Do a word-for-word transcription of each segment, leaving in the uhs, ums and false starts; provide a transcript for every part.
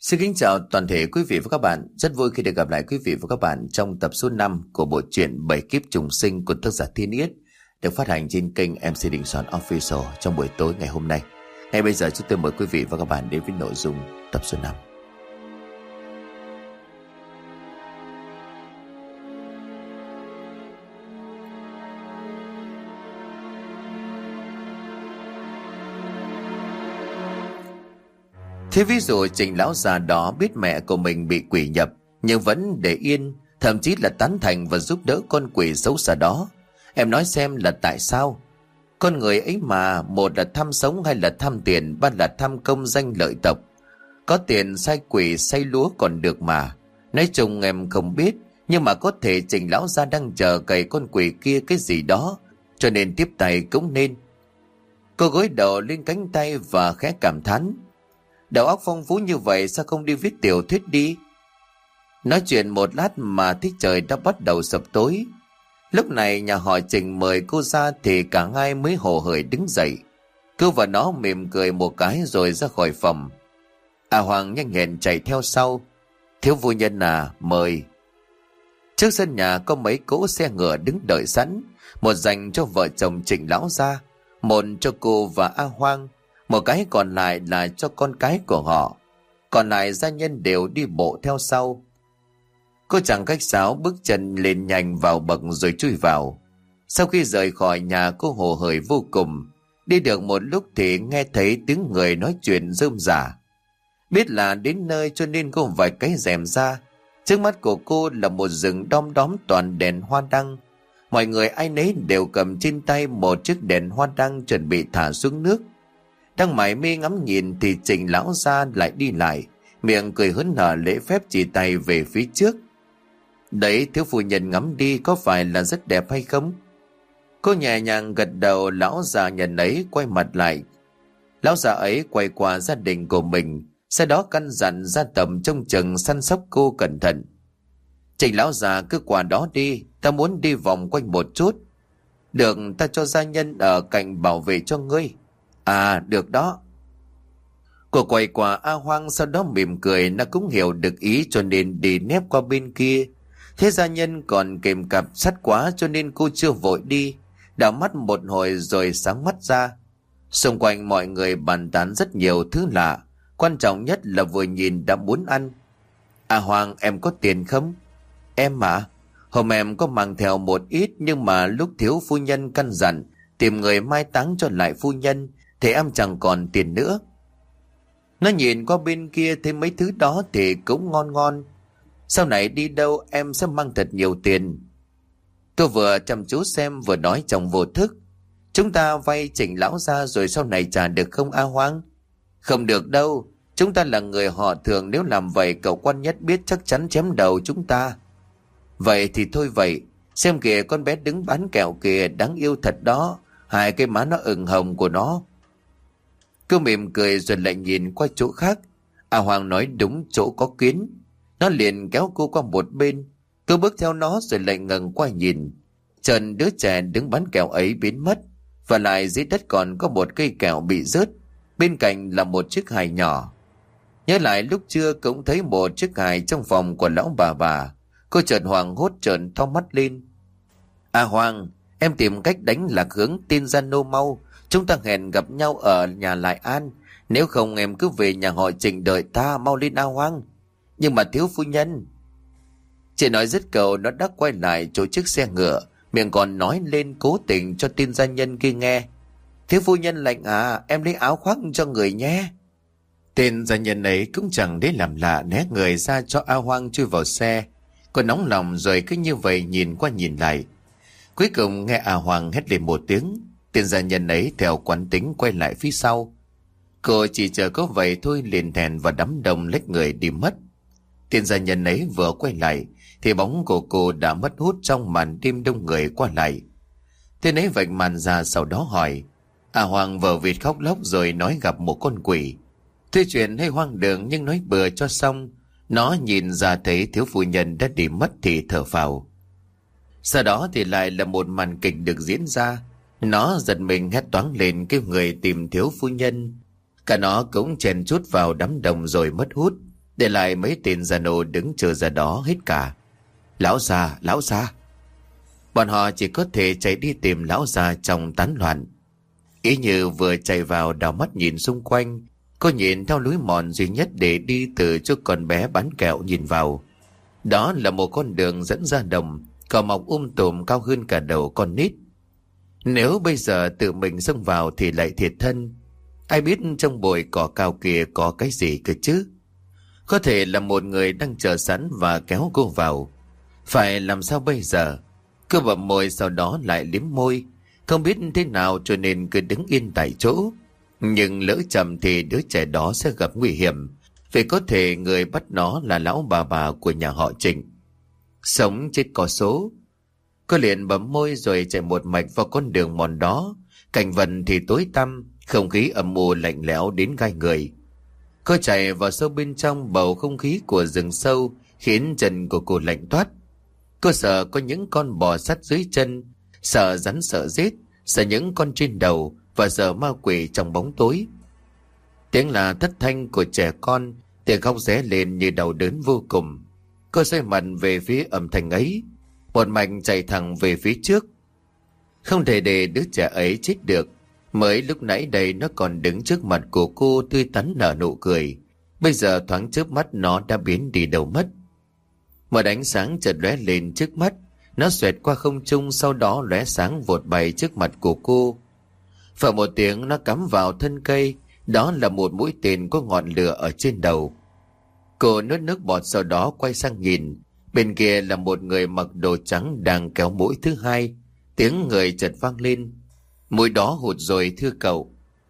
Xin kính chào toàn thể quý vị và các bạn. Rất vui khi được gặp lại quý vị và các bạn trong tập số năm của bộ truyện Bảy Kiếp Trùng Sinh của tác giả Thiên Yết, được phát hành trên kênh em xê Đình Soạn Official trong buổi tối ngày hôm nay. Ngay bây giờ chúng tôi mời quý vị và các bạn đến với nội dung tập số năm. Thế ví dụ Trình lão già đó biết mẹ của mình bị quỷ nhập nhưng vẫn để yên, thậm chí là tán thành và giúp đỡ con quỷ xấu xa đó. Em nói xem là tại sao? Con người ấy mà, một là tham sống hay là tham tiền, ba là tham công danh lợi tộc. Có tiền sai quỷ say lúa còn được mà. Nói chung em không biết, nhưng mà có thể Trình lão gia đang chờ cày con quỷ kia cái gì đó, cho nên tiếp tay cũng nên. Cô gối đầu lên cánh tay và khẽ cảm thán. Đầu óc phong phú như vậy sao không đi viết tiểu thuyết đi? Nói chuyện một lát mà thấy trời đã bắt đầu sập tối. Lúc này nhà họ Trình mời cô ra thì cả hai mới hồ hởi đứng dậy. Cô và nó mỉm cười một cái rồi ra khỏi phòng. À Hoàng nhanh nhẹn chạy theo sau. Thiếu phu nhân à, mời. Trước sân nhà có mấy cỗ xe ngựa đứng đợi sẵn. Một dành cho vợ chồng Trình lão gia, một cho cô và A Hoang, một cái còn lại là cho con cái của họ. Còn lại gia nhân đều đi bộ theo sau. Cô chẳng cách sáo bước chân lên nhanh vào bậc rồi chui vào. Sau khi rời khỏi nhà cô hồ hởi vô cùng. Đi được một lúc thì nghe thấy tiếng người nói chuyện rơm rả. Biết là đến nơi cho nên cô vài cái rèm ra. Trước mắt của cô là một rừng đom đóm toàn đèn hoa đăng. Mọi người ai nấy đều cầm trên tay một chiếc đèn hoa đăng chuẩn bị thả xuống nước. Đang mải mê ngắm nhìn thì Trình lão gia lại đi lại, miệng cười hớn hở lễ phép chỉ tay về phía trước. Đấy, thiếu phu nhân ngắm đi có phải là rất đẹp hay không? Cô nhẹ nhàng gật đầu. Lão già nhận ấy quay mặt lại. Lão già ấy quay qua gia đình của mình, sau đó căn dặn ra tầm trông chừng săn sóc cô cẩn thận. Trình lão già cứ qua đó đi, ta muốn đi vòng quanh một chút. Được, ta cho gia nhân ở cạnh bảo vệ cho ngươi. À, được đó. Cô quay qua A Hoang, sau đó mỉm cười. Nó cũng hiểu được ý cho nên đi nép qua bên kia. Thế gia nhân còn kèm cặp sắt quá cho nên cô chưa vội đi. Đảo mắt một hồi rồi sáng mắt ra. Xung quanh mọi người bàn tán rất nhiều thứ lạ. Quan trọng nhất là vừa nhìn đã muốn ăn. À Hoàng, em có tiền không? Em mà, hôm em có mang theo một ít, nhưng mà lúc thiếu phu nhân căn dặn tìm người mai táng cho lại phu nhân thì em chẳng còn tiền nữa. Nó nhìn qua bên kia thấy mấy thứ đó thì cũng ngon ngon. Sau này đi đâu em sẽ mang thật nhiều tiền. Tôi vừa chăm chú xem vừa nói trong vô thức. Chúng ta vay Trình lão ra rồi sau này trả được không A Hoang? Không được đâu. Chúng ta là người họ Thường, nếu làm vậy cậu quan nhất biết chắc chắn chém đầu chúng ta. Vậy thì thôi vậy. Xem kìa con bé đứng bán kẹo kìa, đáng yêu thật đó. Hai cái má nó ửng hồng của nó. Cô mỉm cười rồi lại nhìn qua chỗ khác. A Hoàng nói đúng, chỗ có kiến. Nó liền kéo cô qua một bên. Cô bước theo nó rồi lại ngẩng qua nhìn. Trần đứa trẻ đứng bán kẹo ấy biến mất. Và lại dưới đất còn có một cây kẹo bị rớt. Bên cạnh là một chiếc hài nhỏ. Nhớ lại lúc trưa cũng thấy một chiếc hài trong phòng của lão bà bà. Cô chợt hoảng hốt trợn to mắt lên. A Hoàng, em tìm cách đánh lạc hướng tin ra nô mau. Chúng ta hẹn gặp nhau ở nhà Lại An. Nếu không em cứ về nhà họ Trình đợi ta, mau lên A Hoang. Nhưng mà thiếu phu nhân. Chị nói dứt câu nó đã quay lại chỗ chiếc xe ngựa, miệng còn nói lên cố tình cho tin gia nhân kia nghe. Thiếu phu nhân lạnh à, em lấy áo khoác cho người nhé. Tên gia nhân ấy cũng chẳng để làm lạ, né người ra cho A Hoang chui vào xe. Cô nóng lòng rồi cứ như vậy nhìn qua nhìn lại. Cuối cùng nghe A Hoang hét lên một tiếng. Tên gia nhân ấy theo quán tính quay lại phía sau. Cô chỉ chờ có vậy thôi liền thèn và đắm đồng lách người đi mất. Tên gia nhân ấy vừa quay lại thì bóng của cô đã mất hút trong màn đêm đông người qua lại. Tên ấy vạch màn ra sau đó hỏi. A Hoang vờ vịt khóc lóc rồi nói gặp một con quỷ. Tuy chuyện hay hoang đường nhưng nói bừa cho xong. Nó nhìn ra thấy thiếu phu nhân đã đi mất thì thở phào. Sau đó thì lại là một màn kịch được diễn ra. Nó giật mình hét toáng lên kêu người tìm thiếu phu nhân. Cả nó cũng chèn chút vào đám đông rồi mất hút. để lại mấy tên già nô đứng chờ ra đó hết cả. Lão già, lão già. Bọn họ chỉ có thể chạy đi tìm lão già trong tán loạn. Ý Như vừa chạy vào đảo mắt nhìn xung quanh. Cô nhìn theo lối mòn duy nhất để đi từ chỗ con bé bán kẹo nhìn vào. Đó là một con đường dẫn ra đồng, cỏ mọc um tùm cao hơn cả đầu con nít. Nếu bây giờ tự mình xông vào thì lại thiệt thân. Ai biết trong bụi cỏ cao kia có cái gì cơ chứ? Có thể là một người đang chờ sẵn và kéo cô vào. Phải làm sao bây giờ? Cô bậm môi sau đó lại liếm môi. Không biết thế nào cho nên cứ đứng yên tại chỗ. Nhưng lỡ chậm thì đứa trẻ đó sẽ gặp nguy hiểm. Vì có thể người bắt nó là lão bà bà của nhà họ Trịnh. Sống chết có số. Cô liền bấm môi rồi chạy một mạch vào con đường mòn đó. Cảnh vật thì tối tăm, không khí âm u lạnh lẽo đến gai người. Cô chạy vào sâu bên trong, bầu không khí của rừng sâu khiến chân của cô lạnh toát. Cô sợ có những con bò sắt dưới chân, sợ rắn sợ rết, sợ những con trên đầu và sợ ma quỷ trong bóng tối. Tiếng là thất thanh của trẻ con, tiếng khóc ré lên như đau đớn vô cùng. Cô xoay mặt về phía âm thanh ấy, một mạch chạy thẳng về phía trước. Không thể để đứa trẻ ấy chết được. Mới lúc nãy đây nó còn đứng trước mặt của cô tươi tắn nở nụ cười. Bây giờ thoáng chớp mắt nó đã biến đi đâu mất. Một ánh sáng chợt lóe lên trước mắt. Nó xoẹt qua không trung, sau đó lóe sáng vụt bay trước mặt của cô. Phở một tiếng nó cắm vào thân cây. Đó là một mũi tên có ngọn lửa ở trên đầu. Cô nuốt nước bọt sau đó quay sang nhìn. Bên kia là một người mặc đồ trắng đang kéo mũi thứ hai. Tiếng người chợt vang lên. Mũi đó hụt rồi thưa cậu.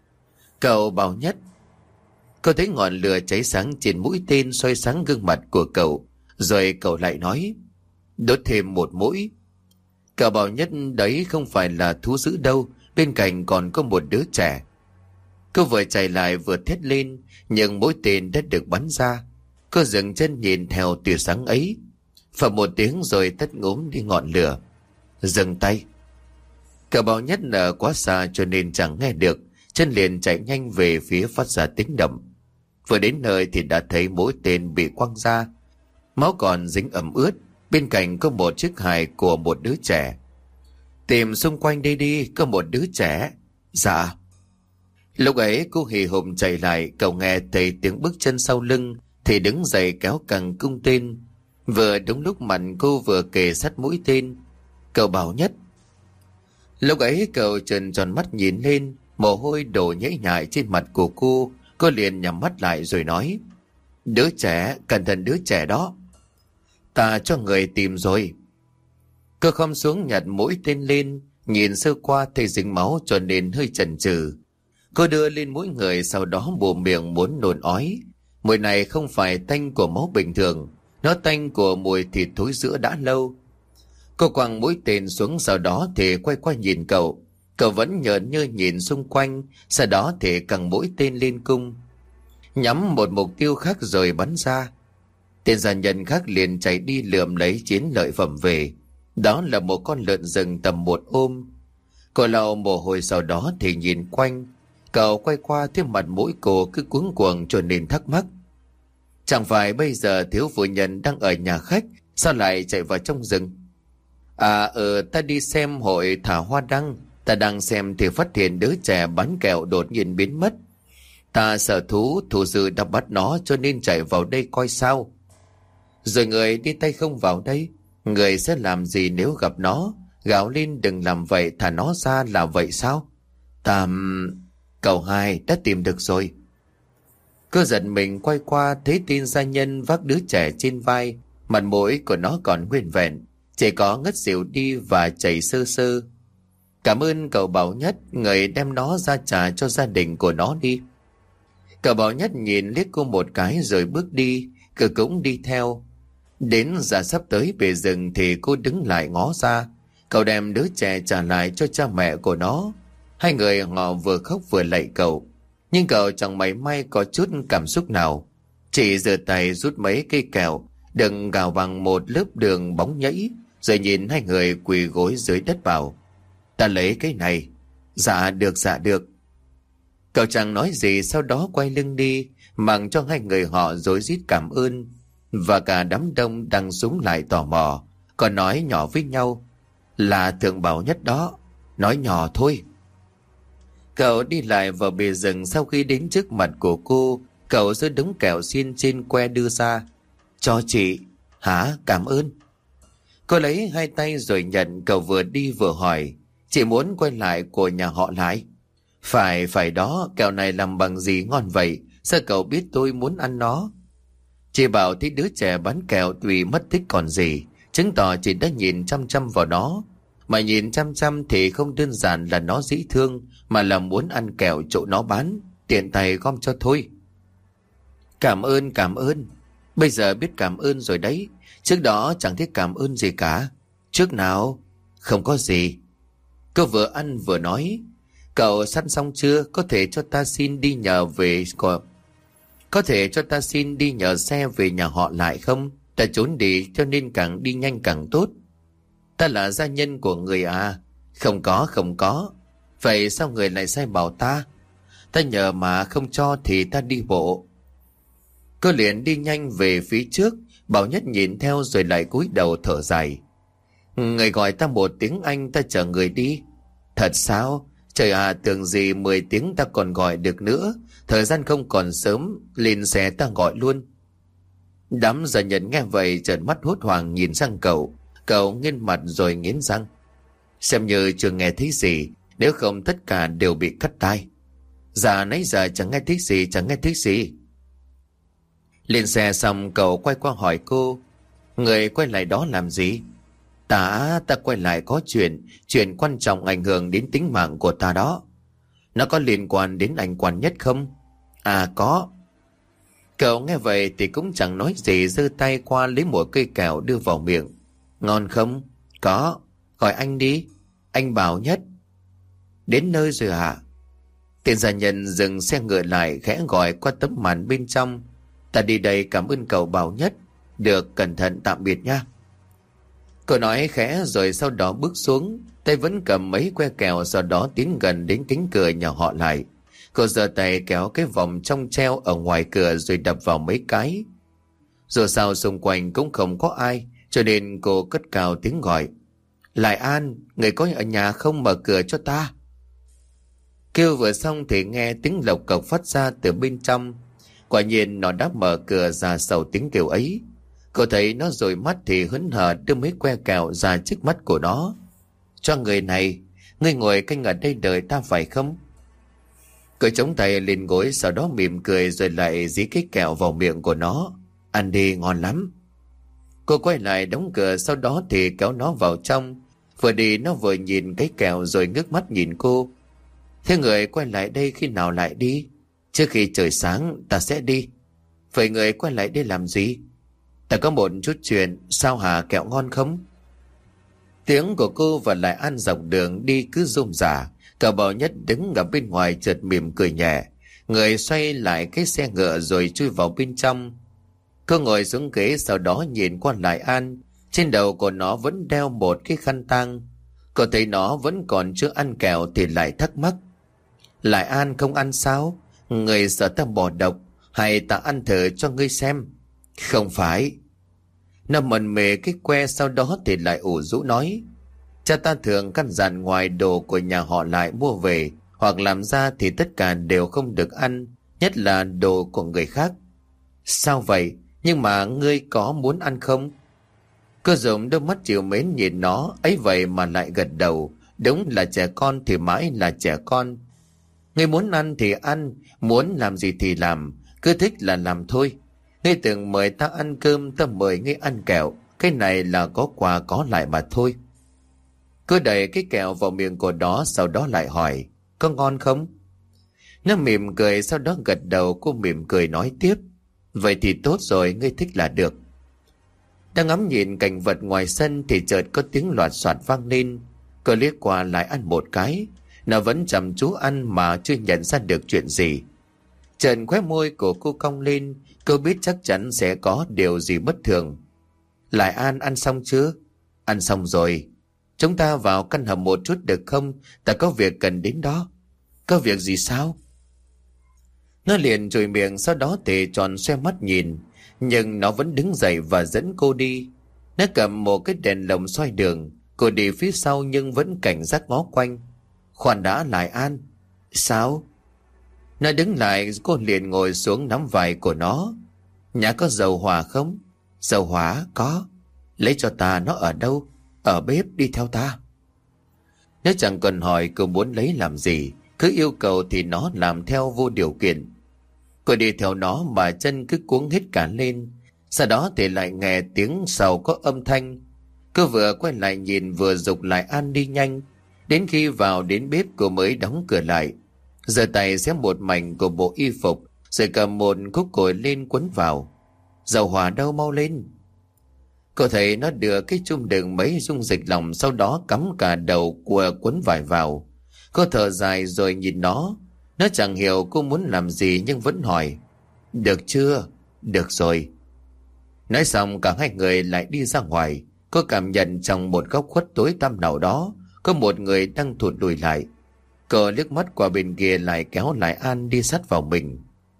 Cậu Bảo Nhất. Cô thấy ngọn lửa cháy sáng trên mũi tên soi sáng gương mặt của cậu. Rồi cậu lại nói, đốt thêm một mũi. Cậu Bảo Nhất đấy không phải là thú dữ đâu. Bên cạnh còn có một đứa trẻ. Cô vừa chạy lại vừa thét lên. Nhưng mũi tên đã được bắn ra. Cô dừng chân nhìn theo tia sáng ấy. Phập một tiếng rồi tắt ngúm đi ngọn lửa. Dừng tay. Cậu Bảo Nhất ở quá xa cho nên chẳng nghe được. Chân liền chạy nhanh về phía phát ra tiếng động. Vừa đến nơi thì đã thấy mũi tên bị quăng ra. Máu còn dính ẩm ướt. Bên cạnh có một chiếc hài của một đứa trẻ. Tìm xung quanh đây đi, có một đứa trẻ. Dạ. Lúc ấy cô hì hùng chạy lại. Cậu nghe thấy tiếng bước chân sau lưng thì đứng dậy kéo cằng cung tên. Vừa đúng lúc mặt cô vừa kề sát mũi tên. Cậu Bảo Nhất. Lúc ấy cậu trợn tròn mắt nhìn lên. Mồ hôi đổ nhễ nhại trên mặt của cô. Cô liền nhắm mắt lại rồi nói, đứa trẻ, cẩn thận đứa trẻ đó. Ta cho người tìm rồi. Cô không xuống nhặt mũi tên lên. Nhìn sơ qua thấy dính máu cho nên hơi chần chừ. Cô đưa lên mũi người, sau đó bù miệng muốn nôn ói. Mùi này không phải tanh của máu bình thường. Nó tanh của mùi thịt thối rữa đã lâu. Cô quăng mũi tên xuống, sau đó thì quay qua nhìn cậu. Cậu vẫn nhợn như nhìn xung quanh. Sau đó thì căng mũi tên lên cung, nhắm một mục tiêu khác rồi bắn ra. Tên gia nhân khác liền chạy đi lượm lấy chiến lợi phẩm về. Đó là một con lợn rừng tầm một ôm. Cô lau mồ hôi sau đó thì nhìn quanh. Cậu quay qua thấy mặt mũi cô cứ cuống cuồng cho nên thắc mắc. Chẳng phải bây giờ thiếu phu nhân đang ở nhà khách, sao lại chạy vào trong rừng? À ờ ta đi xem hội thả hoa đăng. Ta đang xem thì phát hiện đứa trẻ bán kẹo đột nhiên biến mất. Ta sợ thú, thú dữ đã bắt nó cho nên chạy vào đây coi sao. Rồi người đi tay không vào đây. Người sẽ làm gì nếu gặp nó? Gào lên đừng làm vậy, thả nó ra là vậy sao? Ta... Cậu hai đã tìm được rồi. Cô giật mình quay qua thấy tin gia nhân vác đứa trẻ trên vai. Mặt mũi của nó còn nguyên vẹn, chỉ có ngất xỉu đi và chảy sơ sơ. Cảm ơn cậu Bảo Nhất, người đem nó ra trả cho gia đình của nó đi. Cậu Bảo Nhất nhìn liếc cô một cái rồi bước đi. Cô cũng đi theo. Đến giờ sắp tới bề rừng thì cô đứng lại ngó ra. Cậu đem đứa trẻ trả lại cho cha mẹ của nó. Hai người họ vừa khóc vừa lạy cậu. Nhưng cậu chẳng mảy may có chút cảm xúc nào. Chỉ giơ tay rút mấy cây kẹo đựng gào bằng một lớp đường bóng nhẫy. Rồi nhìn hai người quỳ gối dưới đất bảo, ta lấy cái này. Dạ được, dạ được. Cậu chẳng nói gì, sau đó quay lưng đi. mặc cho hai người họ rối rít cảm ơn. Và cả đám đông đang súng lại tò mò, còn nói nhỏ với nhau: là Thượng Bảo Nhất đó, nói nhỏ thôi. Cậu đi lại vào bìa rừng. Sau khi đến trước mặt của cô, cậu giơ đống kẹo xiên trên que đưa ra: cho chị. Hả? Cảm ơn. Cô lấy hai tay rồi nhận. Cậu vừa đi vừa hỏi: chị muốn quay lại của nhà họ Lại? Phải, phải đó. Kẹo này làm bằng gì ngon vậy? Sao cậu biết tôi muốn ăn nó? Chị bảo thấy đứa trẻ bán kẹo tùy mất thích còn gì, chứng tỏ chị đã nhìn chăm chăm vào nó. Mà nhìn chăm chăm thì không đơn giản là nó dễ thương, mà là muốn ăn kẹo chỗ nó bán, tiện tay gom cho thôi. Cảm ơn, cảm ơn. Bây giờ biết cảm ơn rồi đấy. Trước đó chẳng thấy cảm ơn gì cả. Trước nào? Không có gì. Cô vừa ăn vừa nói: cậu sẵn xong chưa? Có thể cho ta xin đi nhờ về có, có thể cho ta xin đi nhờ xe về nhà họ Lại không? Ta trốn đi cho nên càng đi nhanh càng tốt. Ta là gia nhân của người à? Không có, không có. Vậy sao người lại sai bảo ta? Ta nhờ mà không cho thì ta đi bộ. Cô liền đi nhanh về phía trước. Bảo Nhất nhìn theo rồi lại cúi đầu thở dài: người gọi ta một tiếng anh, ta chở người đi. Thật sao? Trời à, tưởng gì mười tiếng ta còn gọi được nữa. Thời gian không còn sớm, lên xe ta gọi luôn. Đám gia nhân nghe vậy trợn mắt hốt hoảng nhìn sang cậu. Cậu nghiến mặt rồi nghiến răng: xem như chưa nghe thấy gì, nếu không tất cả đều bị cắt tai. Dạ nãy giờ chẳng nghe thấy gì, chẳng nghe thấy gì. Lên xe xong cậu quay qua hỏi cô: người quay lại đó làm gì? Ta, ta quay lại có chuyện, chuyện quan trọng ảnh hưởng đến tính mạng của ta đó. Nó có liên quan đến anh Quan Nhất không? À có. Cậu nghe vậy thì cũng chẳng nói gì, giơ tay qua lấy một cây kẹo đưa vào miệng. Ngon không? Có. Gọi anh đi. Anh Bảo Nhất. Đến nơi rồi hả? Tên gia nhân dừng xe ngựa lại, khẽ gọi qua tấm màn bên trong: ta đi đây, cảm ơn cậu Bảo Nhất. Được, cẩn thận, tạm biệt nha. Cô nói khẽ rồi sau đó bước xuống, tay vẫn cầm mấy que kẹo, sau đó tiến gần đến cánh cửa nhà họ Lại. Cô giơ tay kéo cái vòng trong treo ở ngoài cửa rồi đập vào mấy cái. Dù sao xung quanh cũng không có ai, cho nên cô cất cao tiếng gọi: Lại An, người có ở nhà không, mở cửa cho ta. Kêu vừa xong thì nghe tiếng lộc cộc phát ra từ bên trong. Quả nhiên nó đã mở cửa ra sau tiếng kêu ấy. Cô thấy nó dụi mắt thì hớn hở đưa mấy que kẹo ra trước mắt của nó. Cho người này, ngươi ngồi canh ở đây đợi ta phải không? Cô chống tay lên gối, sau đó mỉm cười rồi lại dí cái kẹo vào miệng của nó. Ăn đi, ngon lắm. Cô quay lại đóng cửa, sau đó thì kéo nó vào trong. Vừa đi nó vừa nhìn cái kẹo rồi ngước mắt nhìn cô. Thế người quay lại đây khi nào lại đi? Trước khi trời sáng ta sẽ đi. Vậy người quay lại đây làm gì? Ta có một chút chuyện. Sao hả, kẹo ngon không? Tiếng của cô và Lại An dọc đường đi cứ rôm rả. Cậu Bảo Nhất đứng ở bên ngoài chợt mỉm cười nhẹ. Người xoay lại cái xe ngựa rồi chui vào bên trong. Cô ngồi xuống ghế, sau đó nhìn qua Lại An. Trên đầu của nó vẫn đeo một cái khăn tang. Cô thấy nó vẫn còn chưa ăn kẹo thì lại thắc mắc: Lại An không ăn sao? Người sợ ta bỏ độc, hay ta ăn thử cho ngươi xem? Không phải. Nó mần mề cái que, sau đó thì lại ủ rũ nói: Cha ta thường căn dặn ngoài đồ của nhà họ Lại mua về hoặc làm ra thì tất cả đều không được ăn, nhất là đồ của người khác. Sao vậy? Nhưng mà ngươi có muốn ăn không? Cô dùng đôi mắt chiều mến nhìn nó, ấy vậy mà lại gật đầu. Đúng là trẻ con thì mãi là trẻ con. Ngươi muốn ăn thì ăn, muốn làm gì thì làm, cứ thích là làm thôi. Ngươi từng mời ta ăn cơm, ta mời ngươi ăn kẹo, cái này là có quà có lại mà thôi. Cô đẩy cái kẹo vào miệng của nó, sau đó lại hỏi: Có ngon không? Nó mỉm cười, sau đó gật đầu. Cô mỉm cười nói tiếp: Vậy thì tốt rồi, ngươi thích là được. Đang ngắm nhìn cảnh vật ngoài sân thì chợt có tiếng loạt soạt vang lên. Cô liếc qua lại ăn một cái. Nó vẫn chăm chú ăn mà chưa nhận ra được chuyện gì. Chợt khóe môi của cô cong lên. Cô biết chắc chắn sẽ có điều gì bất thường. Lại An, ăn xong chưa? Ăn xong rồi. Chúng ta vào căn hầm một chút được không? Ta có việc cần đến đó. Có việc gì sao? Nó liền chùi miệng, sau đó thì tròn xoe mắt nhìn, nhưng nó vẫn đứng dậy và dẫn cô đi. Nó cầm một cái đèn lồng soi đường. Cô đi phía sau nhưng vẫn cảnh giác ngó quanh. Khoan đã, Lại An. Sao? Nó đứng lại, cô liền ngồi xuống nắm vai của nó. Nhà có dầu hỏa không? Dầu hỏa có. Lấy cho ta, nó ở đâu? Ở bếp, đi theo ta. Nếu chẳng cần hỏi cô muốn lấy làm gì, cứ yêu cầu thì nó làm theo vô điều kiện. Cô đi theo nó mà chân cứ cuống hết cả lên. Sau đó thì lại nghe tiếng sau có âm thanh. Cô vừa quay lại nhìn vừa giục Lại An đi nhanh. Đến khi vào đến bếp cô mới đóng cửa lại, giơ tay xé một mảnh của bộ y phục, rồi cầm một khúc củi lên quấn vào. Dầu hỏa đâu, mau lên. Cô thấy nó đưa cái chum đựng mấy dung dịch lỏng, sau đó cắm cả đầu của quấn vải vào. Cô thở dài rồi nhìn nó. Nó chẳng hiểu cô muốn làm gì nhưng vẫn hỏi. Được chưa? Được rồi. Nói xong cả hai người lại đi ra ngoài. Cô cảm nhận trong một góc khuất tối tăm nào đó có một người đang thụt lùi lại. Cô liếc mắt qua bên kia lại kéo Lại An đi sát vào mình.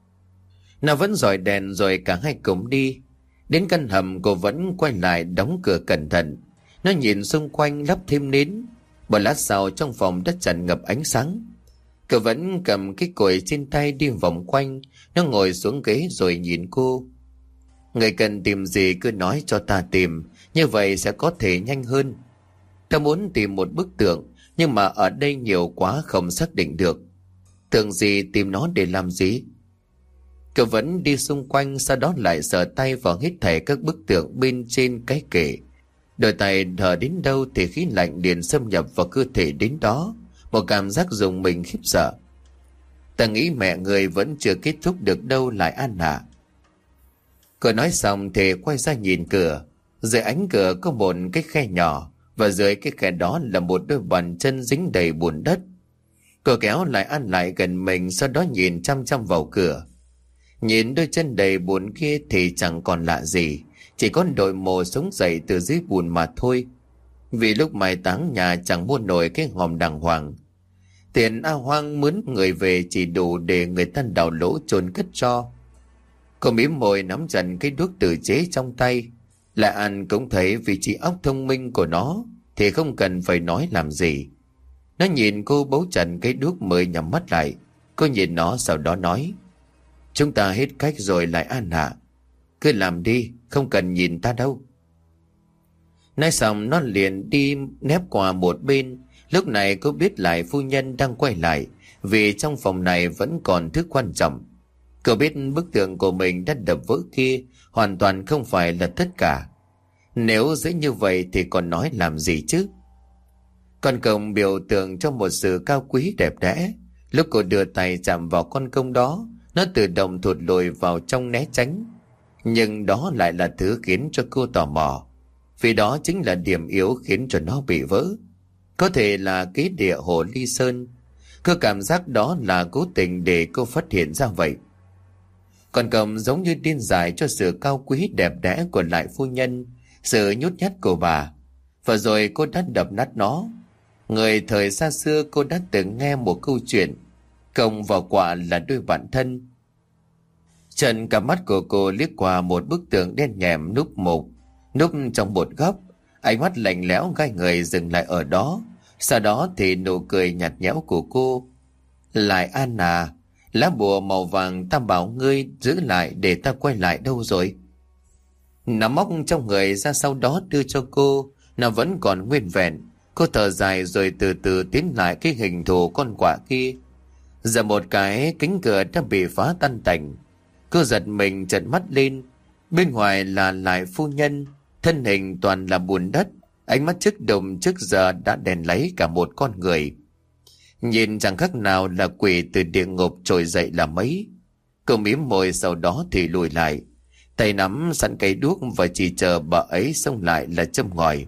Nó vẫn dọi đèn rồi cả hai cùng đi. Đến căn hầm cô vẫn quay lại đóng cửa cẩn thận. Nó nhìn xung quanh lắp thêm nến. Một lát sau trong phòng đất tràn ngập ánh sáng. Cô vẫn cầm cái củi trên tay đi vòng quanh. Nó ngồi xuống ghế rồi nhìn cô. Người cần tìm gì cứ nói cho ta tìm, như vậy sẽ có thể nhanh hơn. Ta muốn tìm một bức tượng, nhưng mà ở đây nhiều quá không xác định được. Tượng gì, tìm nó để làm gì? Cô vẫn đi xung quanh, sau đó lại sờ tay vào hết thảy các bức tượng bên trên cái kệ. Đôi tay thở đến đâu thì khí lạnh liền xâm nhập vào cơ thể đến đó. Một cảm giác rùng mình khiếp sợ. Ta nghĩ mẹ người vẫn chưa kết thúc được đâu, Lại An ạ. Cô nói xong thì quay ra nhìn cửa. Dưới ánh cửa có một cái khe nhỏ, và dưới cái khe đó là một đôi bàn chân dính đầy bùn đất. Cô kéo Lại An lại gần mình, sau đó nhìn chăm chăm vào cửa. Nhìn đôi chân đầy bùn kia thì chẳng còn lạ gì, chỉ có đội mồ sống dậy từ dưới bùn mà thôi. Vì lúc mai táng nhà chẳng mua nổi cái hòm đàng hoàng. Tiền A Hoang mướn người về chỉ đủ để người ta đào lỗ chôn cất cho. Cô mím môi nắm chặt cái đuốc tự chế trong tay. Lại An cũng thấy vị trí óc thông minh của nó thì không cần phải nói làm gì. Nó nhìn cô bấu chặt cái đuốc mới nhắm mắt lại. Cô nhìn nó sau đó nói. Chúng ta hết cách rồi Lại An ạ. Cứ làm đi, không cần nhìn ta đâu. Nói xong nó liền đi nép qua một bên. Lúc này cô biết Lại phu nhân đang quay lại, vì trong phòng này vẫn còn thứ quan trọng. Cô biết bức tượng của mình đã đập vỡ kia hoàn toàn không phải là tất cả. Nếu dễ như vậy thì còn nói làm gì chứ? Con công biểu tượng cho một sự cao quý đẹp đẽ. Lúc cô đưa tay chạm vào con công đó, nó tự động thụt lùi vào trong né tránh. Nhưng đó lại là thứ khiến cho cô tò mò, vì đó chính là điểm yếu khiến cho nó bị vỡ. Có thể là cái địa hồ ly sơn. Cô cảm giác đó là cố tình để cô phát hiện ra vậy. Con cầm giống như điên dại cho sự cao quý đẹp đẽ của Lại phu nhân, sự nhút nhát của bà. Và rồi cô đã đập nát nó. Người thời xa xưa cô đã từng nghe một câu chuyện, công và quả là đôi bạn thân. Trần cả mắt của cô liếc qua một bức tượng đen nhèm núp mục, núp trong một góc. Ánh mắt lạnh lẽo gai người dừng lại ở đó. Sau đó thì nụ cười nhạt nhẽo của cô. Lại An à, lá bùa màu vàng ta bảo ngươi giữ lại để ta quay lại đâu rồi? Nó móc trong người ra, sau đó đưa cho cô. Nó vẫn còn nguyên vẹn. Cô thở dài rồi từ từ tiến lại cái hình thù con quạ kia. Giờ một cái cánh cửa đã bị phá tan tành. Cô giật mình trợn mắt lên. Bên ngoài là Lại phu nhân, thân hình toàn là bùn đất, ánh mắt trước đồng trước giờ đã đèn lấy cả một con người. Nhìn chẳng khác nào là quỷ từ địa ngục trồi dậy là mấy. Cô mím môi, sau đó thì lùi lại, tay nắm sẵn cây đuốc và chỉ chờ bà ấy xông lại là châm ngòi.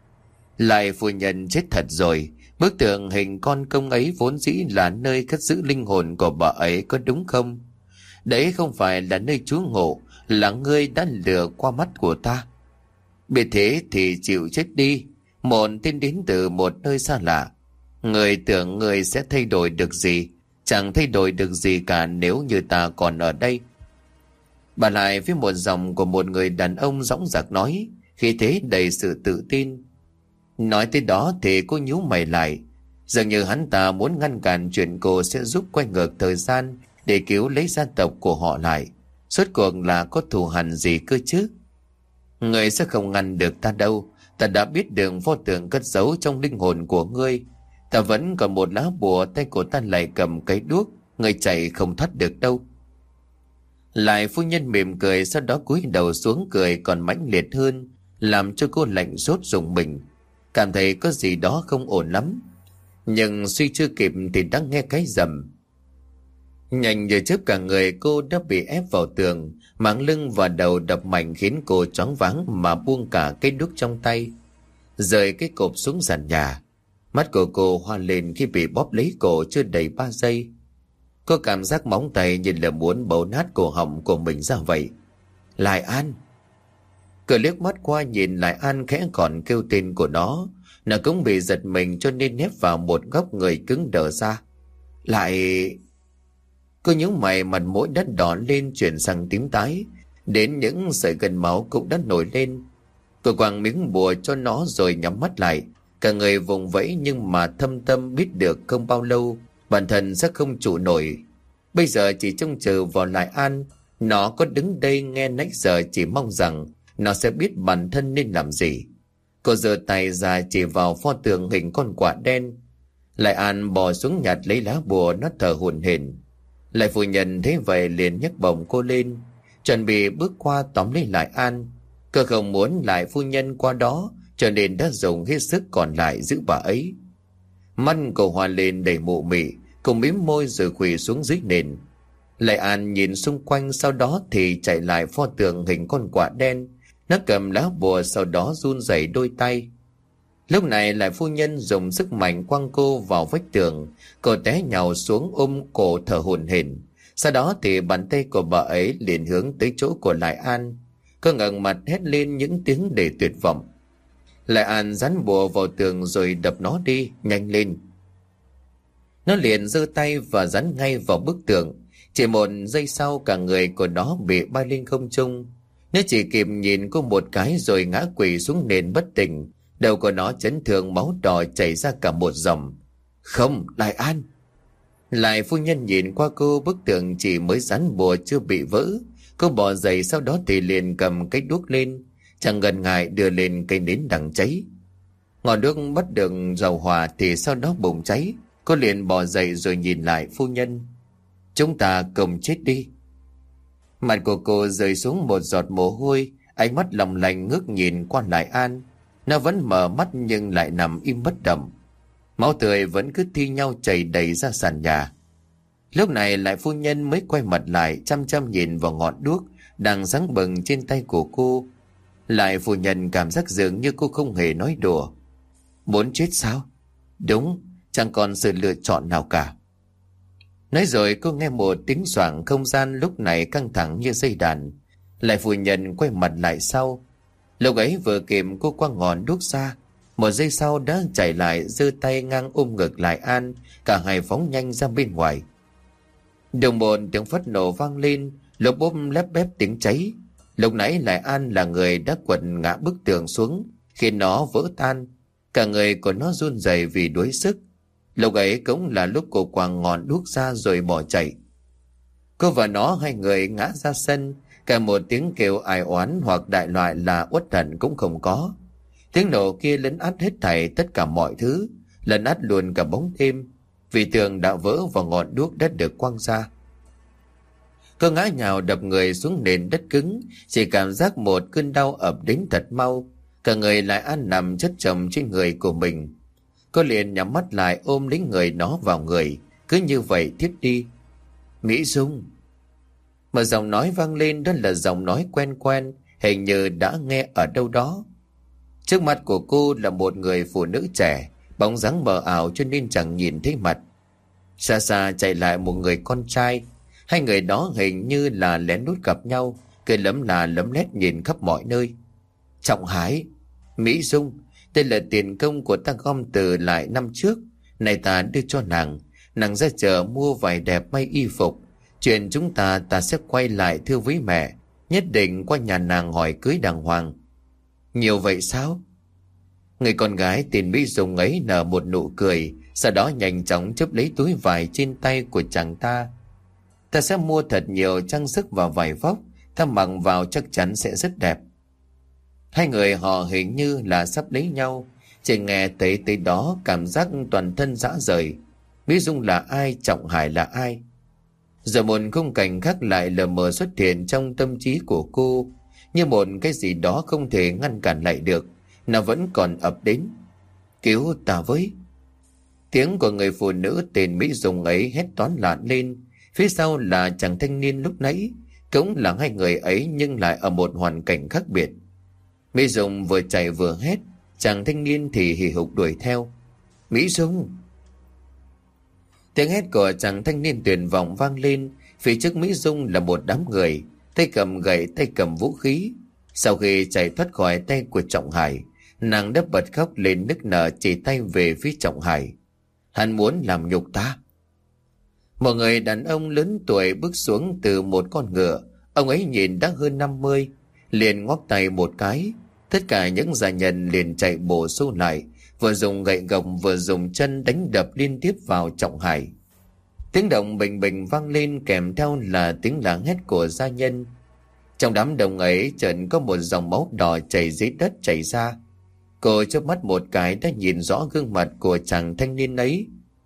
Lại phu nhân chết thật rồi. Bức tượng hình con công ấy vốn dĩ là nơi cất giữ linh hồn của bà ấy, có đúng không? Đấy không phải là nơi trú ngụ, là ngươi đã lừa qua mắt của ta. Biết thế thì chịu chết đi. Một tên đến từ một nơi xa lạ. Người tưởng người sẽ thay đổi được gì? chẳng thay đổi được gì cả nếu như ta còn ở đây. Bà lại với một giọng của một người đàn ông dõng dạc nói, khi thế đầy sự tự tin. Nói tới đó thì cô nhíu mày lại, dường như hắn ta muốn ngăn cản chuyện cô sẽ giúp quay ngược thời gian để cứu lấy gia tộc của họ lại. Rốt cuộc là có thù hằn gì cơ chứ? Người sẽ không ngăn được ta đâu. Ta đã biết được pho tượng cất giấu trong linh hồn của ngươi. Ta vẫn còn một lá bùa, tay của ta lại cầm cái đuốc, người chạy không thoát được đâu. Lại phu nhân mỉm cười, sau đó cúi đầu xuống cười còn mãnh liệt hơn, làm cho cô lạnh rốt rùng mình, cảm thấy có gì đó không ổn lắm. Nhưng suy chưa kịp thì đã nghe cái rầm. Nhanh như chớp cả người cô đã bị ép vào tường, mảng lưng và đầu đập mạnh khiến cô choáng váng mà buông cả cái đuốc trong tay, rời cái cộp xuống sàn nhà. Mắt của cô hoa lên khi bị bóp lấy cổ chưa đầy ba giây. Cô cảm giác móng tay như là muốn bấu nát cổ họng của mình ra vậy. Lại An. Cô liếc mắt qua nhìn Lại An khẽ còn kêu tên của nó. Nó cũng bị giật mình cho nên nép vào một góc người cứng đờ ra. Lại... Cô nhíu mày, mặt mũi đất đỏ lên chuyển sang tím tái, đến những sợi gân máu cũng đã nổi lên. Cô quàng miếng bùa cho nó rồi nhắm mắt lại, cả người vùng vẫy nhưng mà thâm tâm biết được không bao lâu bản thân sẽ không trụ nổi. Bây giờ chỉ trông chờ vào Lại An. Nó có đứng đây nghe nãy giờ chỉ mong rằng nó sẽ biết bản thân nên làm gì. Cô giơ tay ra chỉ vào pho tượng hình con quạ đen. Lại An bò xuống nhặt lấy lá bùa, nó thở hổn hển. Lại phu nhân thấy vậy liền nhấc bổng cô lên, chuẩn bị bước qua tóm lấy Lại An. Cô không muốn Lại phu nhân qua đó, cho nên đã dùng hết sức còn lại giữ bà ấy. Mắt cô hoa lên đầy mụ mị, cô mím môi rồi quỳ xuống dưới nền. Lại An nhìn xung quanh, sau đó thì chạy lại pho tượng hình con quạ đen. Nó cầm lá bùa, sau đó run rẩy đôi tay. Lúc này Lại phu nhân dùng sức mạnh quăng cô vào vách tường. Cô té nhào xuống ôm cổ thở hổn hển. Sau đó thì bàn tay của bà ấy liền hướng tới chỗ của Lại An. Cô ngẩng mặt hét lên những tiếng đầy tuyệt vọng. Lại An dán bùa vào tường rồi đập nó đi, nhanh lên. Nó liền giơ tay và dán ngay vào bức tường. Chỉ một giây sau cả người của nó bị bay lên không trung. Nó chỉ kịp nhìn cô một cái rồi ngã quỵ xuống nền bất tỉnh. Đầu của nó chấn thương, máu đỏ chảy ra cả một dòng. Không, Lại An. Lại phu nhân nhìn qua cô, bức tường chỉ mới dán bùa chưa bị vỡ. Cô bỏ dậy, sau đó thì liền cầm cái đuốc lên, chẳng ngần ngại đưa lên cây nến đằng cháy. Ngọn đuốc bắt được dầu hỏa thì sau đó bùng cháy. Cô liền bỏ dậy rồi nhìn lại phu nhân. Chúng ta cùng chết đi. Mặt của cô rơi xuống một giọt mồ hôi, ánh mắt lòng lành ngước nhìn qua Lại An. Nó vẫn mở mắt nhưng lại nằm im bất động. Máu tươi vẫn cứ thi nhau chảy đầy ra sàn nhà. Lúc này Lại phu nhân mới quay mặt lại, chăm chăm nhìn vào ngọn đuốc đang sáng bừng trên tay của cô. Lại phu nhân cảm giác dường như cô không hề nói đùa. Muốn chết sao? Đúng, chẳng còn sự lựa chọn nào cả. Nói rồi cô nghe một tiếng xoảng, không gian lúc này căng thẳng như dây đàn. Lại phu nhân quay mặt lại sau. Lúc ấy vừa kịp cô quăng ngọn đuốc ra, một giây sau đã chạy lại, giơ tay ngang ôm ngực Lại An, cả hai phóng nhanh ra bên ngoài. Đồng một tiếng phất nổ vang lên, lốp bốp lép bép tiếng cháy. Lúc nãy Lại An là người đã quật ngã bức tường xuống, khiến nó vỡ tan. Cả người của nó run rẩy vì đuối sức. Lúc ấy cũng là lúc cô quàng ngọn đuốc ra rồi bỏ chạy. Cô và nó hai người ngã ra sân, cả một tiếng kêu ai oán hoặc đại loại là uất hận cũng không có. Tiếng nổ kia lấn át hết thảy tất cả mọi thứ, lấn át luôn cả bóng đêm, vì tường đã vỡ và ngọn đuốc đã được quăng ra. Cô ngã nhào đập người xuống nền đất cứng, chỉ cảm giác một cơn đau ập đến thật mau. Cả người Lại An nằm chất chồng trên người của mình. Cô liền nhắm mắt lại ôm lấy người nó vào người, cứ như vậy tiếp đi. Mỹ Dung. Một giọng nói vang lên, đó là giọng nói quen quen, hình như đã nghe ở đâu đó. Trước mặt của cô là một người phụ nữ trẻ, bóng dáng mờ ảo cho nên chẳng nhìn thấy mặt. Xa xa chạy lại một người con trai. Hai người đó hình như là lén lút gặp nhau, cười lấm là lấm lét nhìn khắp mọi nơi. Trọng Hải, Mỹ Dung, đây là tiền công của ta gom từ lại năm trước, này ta đưa cho nàng. Nàng ra chợ mua vải đẹp may y phục. Chuyện chúng ta ta sẽ quay lại thưa với mẹ. Nhất định qua nhà nàng hỏi cưới đàng hoàng. Nhiều vậy sao? Người con gái tên Mỹ Dung ấy nở một nụ cười, sau đó nhanh chóng chớp lấy túi vải trên tay của chàng ta. Ta sẽ mua thật nhiều trang sức và vải vóc, ta mặc vào chắc chắn sẽ rất đẹp. Hai người họ hình như là sắp lấy nhau. Chỉ nghe tới tới đó cảm giác toàn thân rã rời. Mỹ Dung là ai, Trọng Hải là ai? Giờ một khung cảnh khác lại lờ mờ xuất hiện trong tâm trí của cô, như một cái gì đó không thể ngăn cản lại được. Nó vẫn còn ập đến. Cứu ta với! Tiếng của người phụ nữ tên Mỹ Dung ấy hét toán loạn lên. Phía sau là chàng thanh niên lúc nãy, cũng là hai người ấy nhưng lại ở một hoàn cảnh khác biệt. Mỹ Dung vừa chạy vừa hét, chàng thanh niên thì hì hục đuổi theo. Mỹ Dung! Tiếng hét của chàng thanh niên tuyệt vọng vang lên. Phía trước Mỹ Dung là một đám người, tay cầm gậy, tay cầm vũ khí. Sau khi chạy thoát khỏi tay của Trọng Hải, nàng đã bật khóc lên nức nở, chỉ tay về phía Trọng Hải. Hắn muốn làm nhục ta. Một người đàn ông lớn tuổi bước xuống từ một con ngựa. Ông ấy nhìn đã hơn năm mươi, liền ngoắc tay một cái. Tất cả những gia nhân liền chạy bổ sung lại, vừa dùng gậy gộc vừa dùng chân đánh đập liên tiếp vào Trọng Hải. Tiếng động bình bình vang lên, kèm theo là tiếng la hét của gia nhân. Trong đám đông ấy chợt có một dòng máu đỏ chảy dưới đất chảy ra. Cô chớp mắt một cái đã nhìn rõ gương mặt của chàng thanh niên ấy.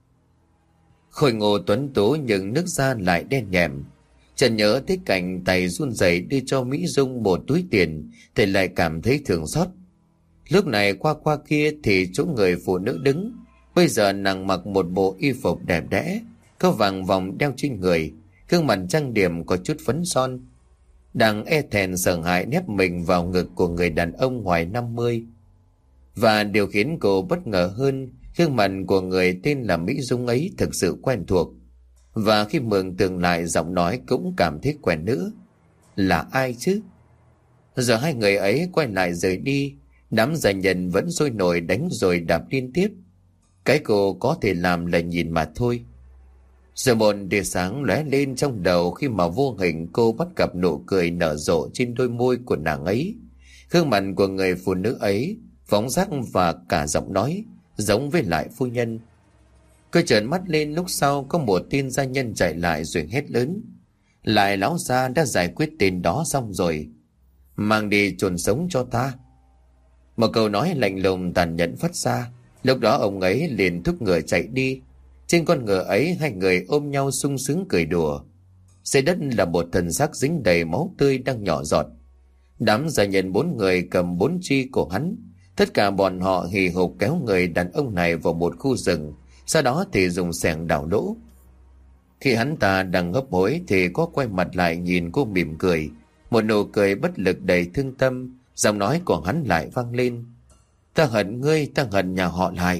Khôi ngô tuấn tú nhưng nước da lại đen nhẹm. Trần nhớ tới cảnh tay run rẩy đưa cho Mỹ Dung một túi tiền thì lại cảm thấy thương xót. Lúc này qua qua kia thì chỗ người phụ nữ đứng. Bây giờ nàng mặc một bộ y phục đẹp đẽ, có vàng vòng đeo trên người, gương mặt trang điểm có chút phấn son. Đang e thẹn sợ hãi nép mình vào ngực của người đàn ông ngoài năm mươi. Và điều khiến cô bất ngờ hơn, gương mặt của người tên là Mỹ Dung ấy thực sự quen thuộc. Và khi mường tượng lại giọng nói cũng cảm thấy quen nữa. Là ai chứ? Giờ hai người ấy quay lại rời đi. Đám gia nhân vẫn sôi nổi đánh rồi đạp liên tiếp. Cái cô có thể làm là nhìn mà thôi. Giờ một tia sáng lóe lên trong đầu khi mà vô hình cô bắt gặp nụ cười nở rộ trên đôi môi của nàng ấy. Gương mặt của người phụ nữ ấy, phóng dáng và cả giọng nói giống với lại phu nhân. Cô trợn mắt lên, lúc sau có một tên gia nhân chạy lại rồi hét lớn. Lại lão gia đã giải quyết tên đó xong rồi. Mang đi chôn sống cho ta. Một câu nói lạnh lùng tàn nhẫn phát ra. Lúc đó ông ấy liền thúc ngựa chạy đi. Trên con ngựa ấy hai người ôm nhau sung sướng cười đùa. Dưới đất là một thần xác dính đầy máu tươi đang nhỏ giọt. Đám gia nhân bốn người cầm bốn chi của hắn. Tất cả bọn họ hì hục kéo người đàn ông này vào một khu rừng. Sau đó thì dùng xẻng đào lỗ. Khi hắn ta đang hấp hối thì có quay mặt lại nhìn cô mỉm cười. Một nụ cười bất lực đầy thương tâm. Giọng nói của hắn lại vang lên. Ta hận ngươi, ta hận nhà họ lại.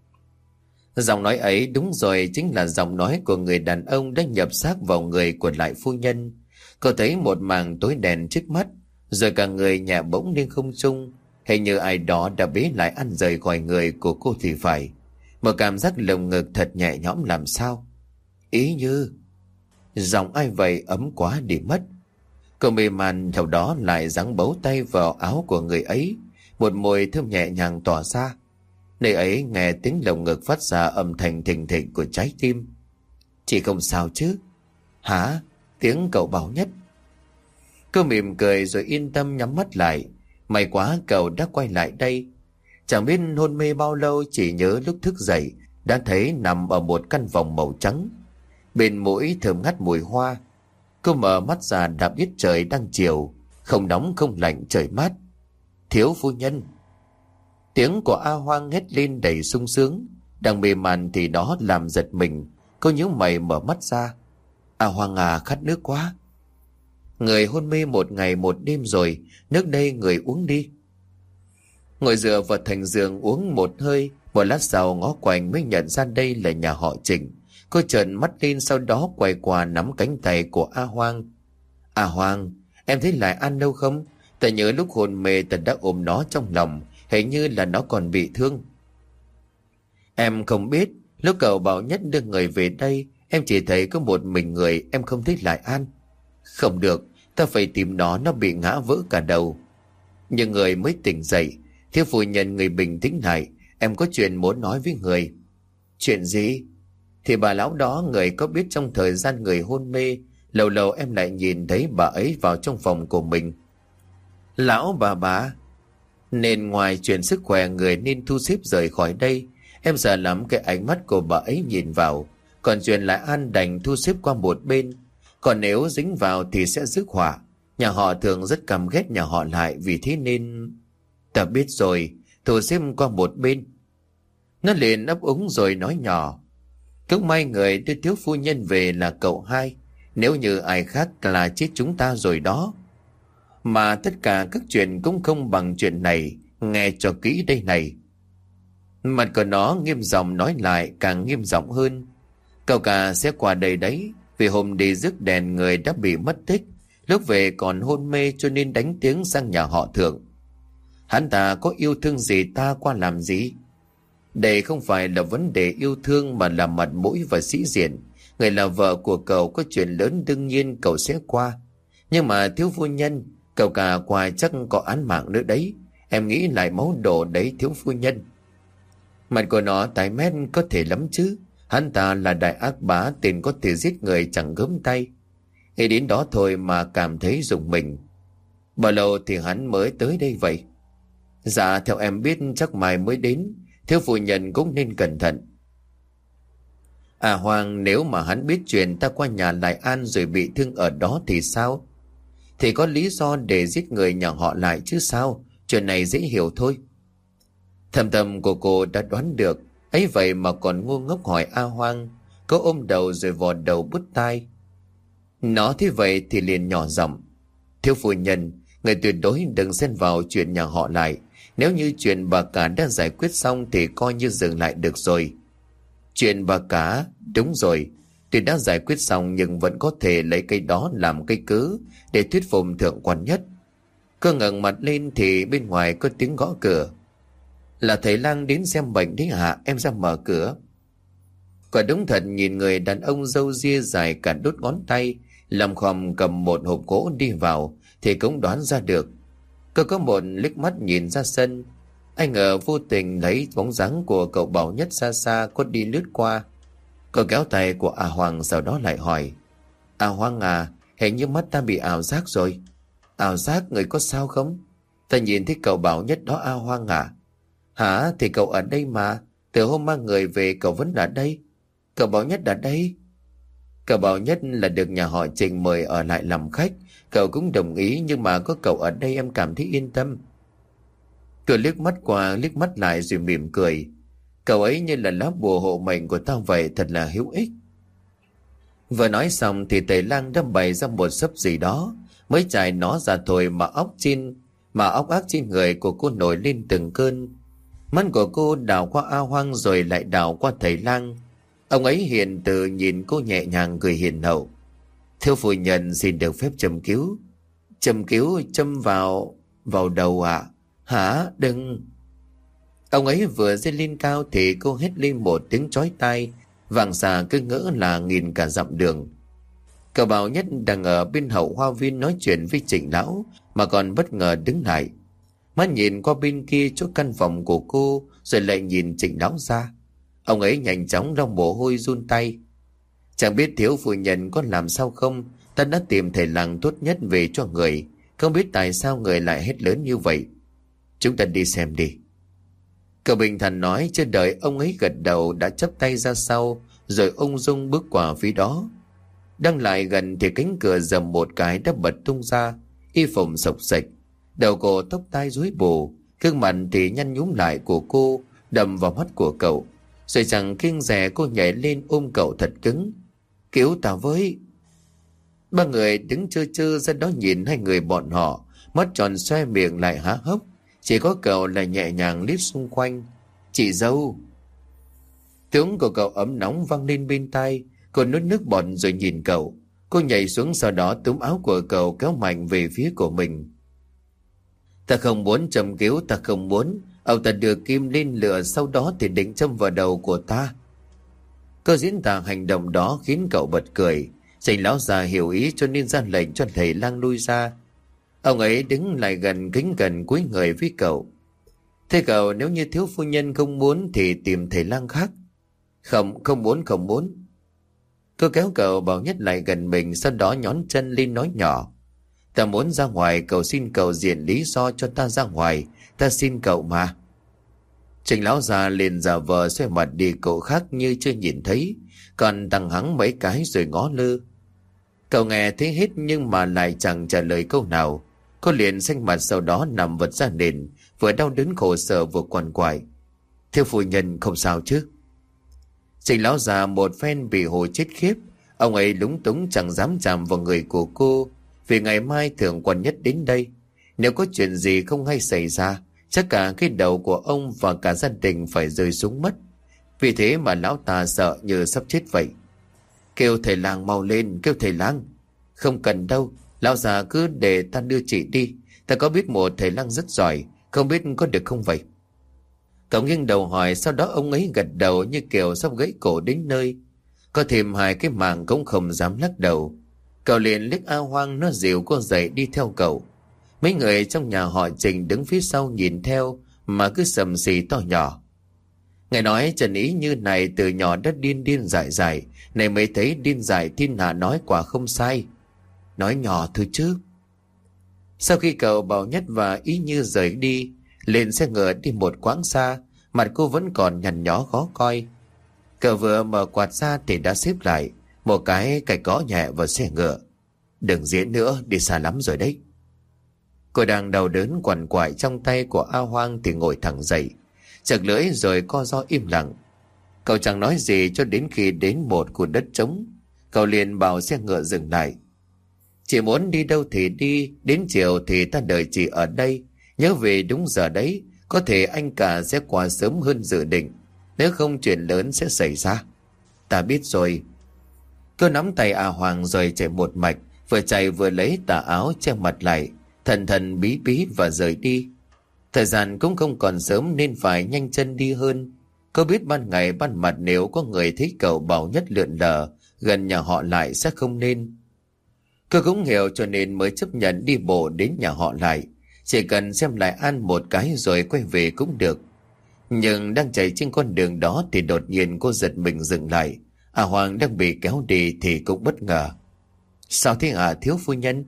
Giọng nói ấy đúng rồi, chính là giọng nói của người đàn ông đã nhập xác vào người của lại phu nhân. Cô thấy một màn tối đen trước mắt, rồi cả người nhẹ bỗng lên không trung. Hình như ai đó đã bế lại ăn rời khỏi người của cô thì phải. Một cảm giác lồng ngực thật nhẹ nhõm làm sao. Ý như giọng ai vậy ấm quá đi mất. Cô mê man theo đó lại giáng bấu tay vào áo của người ấy. Một mùi thơm nhẹ nhàng tỏa ra. Nơi ấy nghe tiếng lồng ngực phát ra âm thanh thình thịch của trái tim. Chị không sao chứ? Hả? Tiếng cậu bảo nhất. Cô mỉm cười rồi yên tâm nhắm mắt lại. May quá cậu đã quay lại đây. Chẳng biết hôn mê bao lâu, chỉ nhớ lúc thức dậy đã thấy nằm ở một căn phòng màu trắng. Bên mũi thơm ngắt mùi hoa. Cô mở mắt ra đã biết trời đang chiều, không nóng không lạnh, trời mát. Thiếu phu nhân. Tiếng của A Hoang hét lên đầy sung sướng. Đang mê man thì đó làm giật mình. Cô nhíu mày mở mắt ra. A Hoang à, khát nước quá. Người hôn mê một ngày một đêm rồi, nước đây người uống đi. Ngồi dựa vào thành giường uống một hơi. Một lát sau ngó quanh mới nhận ra đây là nhà họ Trịnh. Cô trợn mắt lên, sau đó quay qua nắm cánh tay của A Hoang. A Hoang, em thấy lại ăn đâu không? Ta nhớ lúc hôn mê ta đã ôm nó trong lòng. Hình như là nó còn bị thương. Em không biết. Lúc cậu Bảo Nhất đưa người về đây, em chỉ thấy có một mình người, em không thích Lại An. Không được, ta phải tìm nó, nó bị ngã vỡ cả đầu. Nhưng người mới tỉnh dậy. Thiếu phu nhân người bình tĩnh lại. Em có chuyện muốn nói với người. Chuyện gì? Thì bà lão đó, người có biết trong thời gian người hôn mê, lâu lâu em lại nhìn thấy bà ấy vào trong phòng của mình. Lão bà bà. Nên ngoài chuyện sức khỏe người nên thu xếp rời khỏi đây. Em sợ lắm cái ánh mắt của bà ấy nhìn vào. Còn chuyện Lại An đành thu xếp qua một bên. Còn nếu dính vào thì sẽ rước họa. Nhà họ thường rất căm ghét nhà họ Lại, vì thế nên... Ta biết rồi, thu xếp qua một bên. Nó liền ấp úng rồi nói nhỏ. Cũng may người đưa thiếu phu nhân về là cậu hai. Nếu như ai khác là chết chúng ta rồi đó. Mà tất cả các chuyện cũng không bằng chuyện này. Nghe cho kỹ đây này. Mặt của nó nghiêm giọng nói lại càng nghiêm giọng hơn. Cậu cả sẽ qua đây đấy. Vì hôm đi rước đèn người đã bị mất tích. Lúc về còn hôn mê cho nên đánh tiếng sang nhà họ Thượng. Hắn ta có yêu thương gì ta qua làm gì? Đây không phải là vấn đề yêu thương mà là mặt mũi và sĩ diện. Người là vợ của cậu có chuyện lớn đương nhiên cậu sẽ qua. Nhưng mà thiếu phu nhân, cậu cả qua chắc có án mạng nữa đấy. Em nghĩ lại máu đổ đấy thiếu phu nhân. Mặt của nó tái mét có thể lắm chứ. Hắn ta là đại ác bá, tiền có thể giết người chẳng gớm tay. Nghĩ đến đó thôi mà cảm thấy rùng mình. Bao lâu thì hắn mới tới đây vậy? Dạ theo em biết chắc mai mới đến. Thiếu phu nhân cũng nên cẩn thận. À Hoàng, nếu mà hắn biết chuyện ta qua nhà Lại An rồi bị thương ở đó thì sao? Thì có lý do để giết người nhà họ Lại chứ sao? Chuyện này dễ hiểu thôi. Thầm thầm của cô đã đoán được. Ấy vậy mà còn ngu ngốc hỏi A Hoang. Cô ôm đầu rồi vò đầu bứt tai. Nó thế vậy thì liền nhỏ giọng. Thiếu phu nhân, người tuyệt đối đừng xen vào chuyện nhà họ Lại. Nếu như chuyện bà cả đã giải quyết xong thì coi như dừng lại được rồi. Chuyện bà cả, đúng rồi. Tuy đã giải quyết xong nhưng vẫn có thể lấy cây đó làm cây cớ để thuyết phục thượng quan nhất. Cô ngẩng mặt lên thì bên ngoài có tiếng gõ cửa. Là thầy lang đến xem bệnh đấy hả? Em ra mở cửa. Quả đúng thật, nhìn người đàn ông râu ria dài cả đốt ngón tay, làm khòm cầm một hộp gỗ đi vào thì cũng đoán ra được. Cô có một liếc mắt nhìn ra sân. Anh ngờ vô tình thấy bóng dáng của cậu Bảo Nhất xa xa có đi lướt qua. Cô kéo tay của A Hoàng, sau đó lại hỏi. A Hoàng à, hình như mắt ta bị ảo giác rồi. Ảo giác? Người có sao không? Ta nhìn thấy cậu Bảo Nhất đó A Hoàng à? Hả? Thì cậu ở đây mà. Từ hôm mang người về cậu vẫn ở đây. Cậu Bảo Nhất ở đây? Cậu Bảo Nhất là được nhà họ Trình mời ở lại làm khách. Cậu cũng đồng ý, nhưng mà có cậu ở đây em cảm thấy yên tâm. Cậu liếc mắt qua liếc mắt lại rồi mỉm cười. Cậu ấy như là lá bùa hộ mệnh của tao vậy, thật là hữu ích. Vừa nói xong thì thầy lang đã bày ra một sấp gì đó. Mới trải nó ra thôi mà óc trên Mà óc ác trên người của cô nổi lên từng cơn. Mắt của cô đảo qua A Hoang rồi lại đảo qua thầy lang. Ông ấy hiền từ nhìn cô nhẹ nhàng cười hiền hậu. Thiếu phu nhân xin được phép châm cứu. Châm cứu? Châm vào... vào đầu ạ? À? Hả? Đừng... Ông ấy vừa dây lên cao thì cô hét lên một tiếng chói tai. Vàng xà cứ ngỡ là nghìn cả dặm đường. Cậu Bảo Nhất đang ở bên hậu hoa viên nói chuyện với Trịnh lão mà còn bất ngờ đứng lại. Mắt nhìn qua bên kia chỗ căn phòng của cô rồi lại nhìn Trịnh lão ra. Ông ấy nhanh chóng lau mồ hôi run tay. Chẳng biết thiếu phu nhân có làm sao không, ta đã tìm thầy lang tốt nhất về cho người. Không biết tại sao người lại hét lớn như vậy. Chúng ta đi xem đi. Cậu bình thản nói, chưa đợi ông ấy gật đầu đã chắp tay ra sau rồi ung dung bước qua phía đó. Đang lại gần thì cánh cửa rầm một cái đã bật tung ra, y phục xộc xệch, đầu cổ tóc tai rối bù, gương mặt thì nhăn nhúm lại của cô đầm vào mắt của cậu. Rồi chẳng kiêng dè cô nhảy lên ôm cậu thật cứng. Cứu ta với. Ba người đứng chơ chơ ra đó nhìn hai người bọn họ, mắt tròn xoe miệng lại há hốc. Chỉ có cậu là nhẹ nhàng liếc xung quanh. Chị dâu. Tiếng của cậu ấm nóng vang lên bên tai. Cô nuốt nước bọt rồi nhìn cậu. Cô nhảy xuống, sau đó túm áo của cậu kéo mạnh về phía của mình. Ta không muốn châm cứu, ta không muốn. Ông ta đưa kim lên lửa, sau đó thì định châm vào đầu của ta. Câu diễn tả hành động đó khiến cậu bật cười. Trình lão già hiểu ý cho nên ra lệnh cho thầy lang lui ra. Ông ấy đứng lại gần kính cẩn cúi người với cậu. Thế cậu, nếu như thiếu phu nhân không muốn thì tìm thầy lang khác. Không, không muốn, không muốn. Cô kéo cậu Bảo Nhất lại gần mình, sau đó nhón chân lên nói nhỏ. Ta muốn ra ngoài, cậu xin cậu diện lý do cho ta ra ngoài. Ta xin cậu mà. Trình lão già liền giả vờ xoay mặt đi cậu khác như chưa nhìn thấy, còn tăng hắng mấy cái rồi ngó lơ. Cậu nghe thấy hết nhưng mà lại chẳng trả lời câu nào. Cô liền xanh mặt, sau đó nằm vật ra nền, vừa đau đớn khổ sở vừa quằn quại. Thiếu phu nhân không sao chứ? Trình lão già một phen bị hồ chết khiếp. Ông ấy lúng túng chẳng dám chạm vào người của cô, vì ngày mai thượng quan Nhất đến đây. Nếu có chuyện gì không hay xảy ra, chắc cả cái đầu của ông và cả gia đình phải rơi xuống mất. Vì thế mà lão ta sợ như sắp chết vậy. Kêu thầy lang mau lên, kêu thầy lang. Không cần đâu, lão già cứ để ta đưa chị đi. Ta có biết một thầy lang rất giỏi, không biết có được không vậy? Cậu nghiêng đầu hỏi, sau đó ông ấy gật đầu như kiểu sắp gãy cổ đến nơi. Có thêm hai cái màng cũng không dám lắc đầu. Cậu liền liếc A Hoang, nó dìu cô dậy đi theo cậu. Mấy người trong nhà họ Trình đứng phía sau nhìn theo mà cứ sầm xì to nhỏ. Nghe nói Trần Ý như này từ nhỏ đã điên điên dại dại, này mới thấy điên dại thiên hạ nói quả không sai. Nói nhỏ thôi chứ. Sau khi cậu Bảo Nhất và Ý Như rời đi, lên xe ngựa đi một quãng xa, mặt cô vẫn còn nhăn nhó khó coi. Cậu vừa mở quạt ra thì đã xếp lại, một cái cạch gõ nhẹ vào xe ngựa. Đừng diễn nữa, đi xa lắm rồi đấy. Cô đang đau đớn quằn quại trong tay của A Hoang thì ngồi thẳng dậy, chật lưỡi rồi co ro im lặng. Cậu chẳng nói gì cho đến khi đến một khu đất trống. Cậu liền bảo xe ngựa dừng lại. Chị muốn đi đâu thì đi, đến chiều thì ta đợi chị ở đây. Nhớ về đúng giờ đấy, có thể anh cả sẽ qua sớm hơn dự định, nếu không chuyện lớn sẽ xảy ra. Ta biết rồi. Cô nắm tay A Hoàng rồi chạy một mạch, vừa chạy vừa lấy tà áo che mặt lại, thần thần bí bí và rời đi. Thời gian cũng không còn sớm nên phải nhanh chân đi hơn. Cô biết ban ngày ban mặt nếu có người thấy cậu Bảo Nhất lượn lờ gần nhà họ lại sẽ không nên. Cô cũng hiểu cho nên mới chấp nhận đi bộ đến nhà họ lại. Chỉ cần xem lại An một cái rồi quay về cũng được. Nhưng đang chạy trên con đường đó thì đột nhiên cô giật mình dừng lại. À Hoàng đang bị kéo đi thì cũng bất ngờ. Sao thế hả thiếu phu nhân?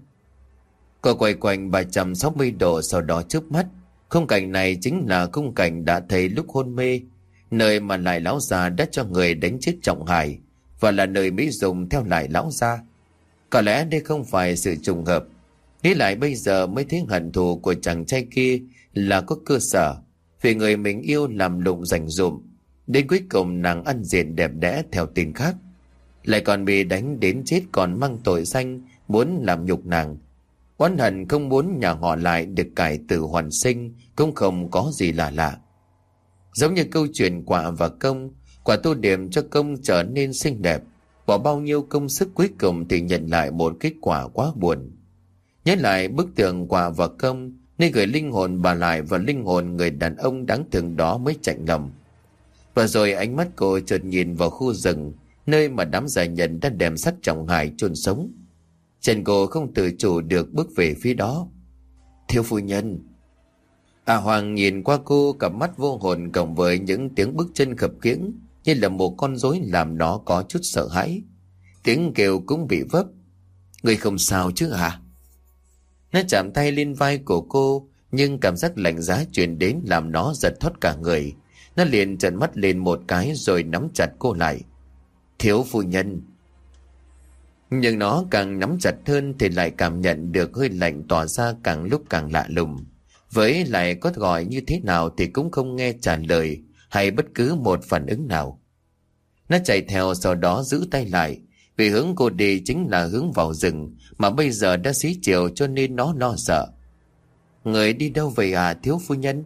Cô quay quanh ba trăm sáu mươi độ, sau đó chớp mắt. Khung cảnh này chính là khung cảnh đã thấy lúc hôn mê, nơi mà lại lão già đã cho người đánh chết Trọng Hải, và là nơi Mỹ Dùng theo lại lão gia. Có lẽ đây không phải sự trùng hợp. Nghĩ lại bây giờ mới thấy hận thù của chàng trai kia là có cơ sở, vì người mình yêu làm lụng dành dụm, đến cuối cùng nàng ăn diện đẹp đẽ theo tin khác, lại còn bị đánh đến chết còn mang tội danh muốn làm nhục nàng. Oán hận không muốn nhà họ lại được cải tử hoàn sinh cũng không có gì lạ lạ. Giống như câu chuyện quả và công, quả tô điểm cho công trở nên xinh đẹp, bỏ bao nhiêu công sức cuối cùng thì nhận lại một kết quả quá buồn. Nhớ lại bức tượng quả và công, nên gửi linh hồn bà lại và linh hồn người đàn ông đáng thương đó mới chạnh lòng. Và rồi ánh mắt cô chợt nhìn vào khu rừng, nơi mà đám giải nhân đã đem xác Trọng Hải chôn sống. Chân cô không tự chủ được bước về phía đó. Thiếu phu nhân. À Hoàng nhìn qua cô, cặp mắt vô hồn cộng với những tiếng bước chân khập khiễng như là một con rối làm nó có chút sợ hãi. Tiếng kêu cũng bị vấp. Người không sao chứ hả? Nó chạm tay lên vai của cô, nhưng cảm giác lạnh giá truyền đến làm nó giật thoát cả người. Nó liền trợn mắt lên một cái rồi nắm chặt cô lại. Thiếu phu nhân. Nhưng nó càng nắm chặt hơn thì lại cảm nhận được hơi lạnh tỏa ra càng lúc càng lạ lùng. Với lại có gọi như thế nào thì cũng không nghe trả lời hay bất cứ một phản ứng nào. Nó chạy theo, sau đó giữ tay lại, vì hướng cô đi chính là hướng vào rừng, mà bây giờ đã xí chiều cho nên nó lo sợ. Người đi đâu vậy à thiếu phu nhân?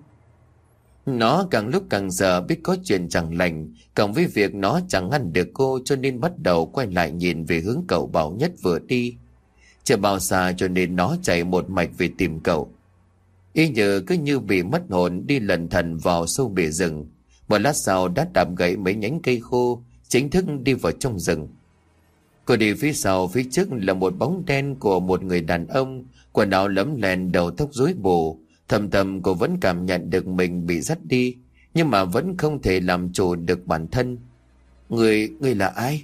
Nó càng lúc càng sợ biết có chuyện chẳng lành, cộng với việc nó chẳng ngăn được cô cho nên bắt đầu quay lại nhìn về hướng cậu Bảo Nhất vừa đi. Chưa bao xa cho nên nó chạy một mạch về tìm cậu. Y Như cứ như bị mất hồn đi lần thần vào sâu bể rừng. Một lát sau đã đạp gãy mấy nhánh cây khô, chính thức đi vào trong rừng. Cô đi phía sau, phía trước là một bóng đen của một người đàn ông, quần áo lấm lem, đầu tóc rối bù. Thầm thầm cô vẫn cảm nhận được mình bị dắt đi, nhưng mà vẫn không thể làm chủ được bản thân. Người, người là ai?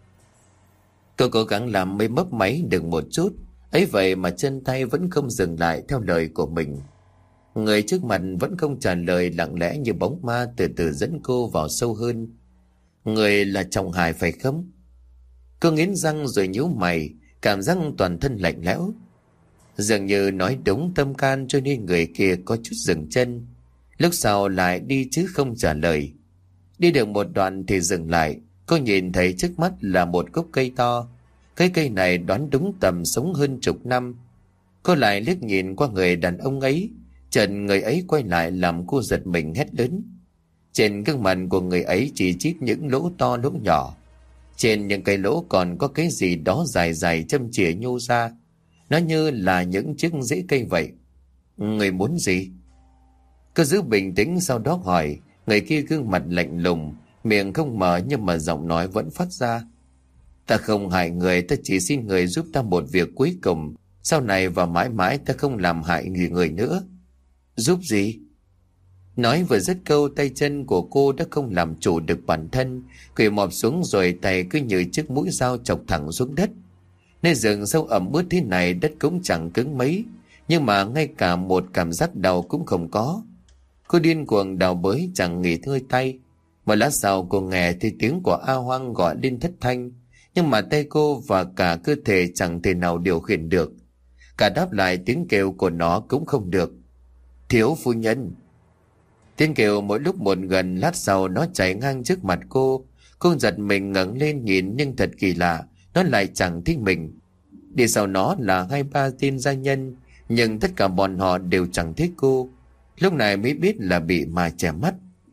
Cô cố gắng làm mới mấp máy được một chút, ấy vậy mà chân tay vẫn không dừng lại theo lời của mình. Người trước mặt vẫn không trả lời, lặng lẽ như bóng ma từ từ dẫn cô vào sâu hơn. Người là chồng Hải phải không? Cô nghiến răng rồi nhíu mày, cảm giác toàn thân lạnh lẽo. Dường như nói đúng tâm can, cho nên người kia có chút dừng chân. Lúc sau lại đi chứ không trả lời. Đi được một đoạn thì dừng lại. Cô nhìn thấy trước mắt là một gốc cây to. Cái cây này đoán đúng tầm sống hơn chục năm. Cô lại liếc nhìn qua người đàn ông ấy. Chợt người ấy quay lại làm cô giật mình hét lớn. Trên gương mặt của người ấy chỉ chít những lỗ to lỗ nhỏ. Trên những cái lỗ còn có cái gì đó dài dài châm chỉa nhô ra. Nó như là những chiếc rễ cây vậy. Người muốn gì? Cô giữ bình tĩnh, sau đó hỏi. Người kia gương mặt lạnh lùng, miệng không mở nhưng mà giọng nói vẫn phát ra. Ta không hại người, ta chỉ xin người giúp ta một việc cuối cùng. Sau này và mãi mãi ta không làm hại người, người nữa. Giúp gì? Nói vừa dứt câu, tay chân của cô đã không làm chủ được bản thân, quỳ mọp xuống rồi tay cứ như chiếc mũi dao chọc thẳng xuống đất. Nơi rừng sâu ẩm ướt thế này đất cũng chẳng cứng mấy, nhưng mà ngay cả một cảm giác đau cũng không có. Cô điên cuồng đào bới chẳng nghỉ ngơi tay. Một lát sau cô nghe thấy tiếng của A Hoang gọi lên thất thanh, nhưng mà tay cô và cả cơ thể chẳng thể nào điều khiển được. Cả đáp lại tiếng kêu của nó cũng không được. Thiếu phu nhân. Tiếng kêu mỗi lúc một gần, lát sau nó chạy ngang trước mặt cô. Cô giật mình ngẩng lên nhìn, nhưng thật kỳ lạ, nó lại chẳng thích mình. Đi sau nó là hai ba tên gia nhân, nhưng tất cả bọn họ đều chẳng thích cô. Lúc này mới biết là bị ma che mắt.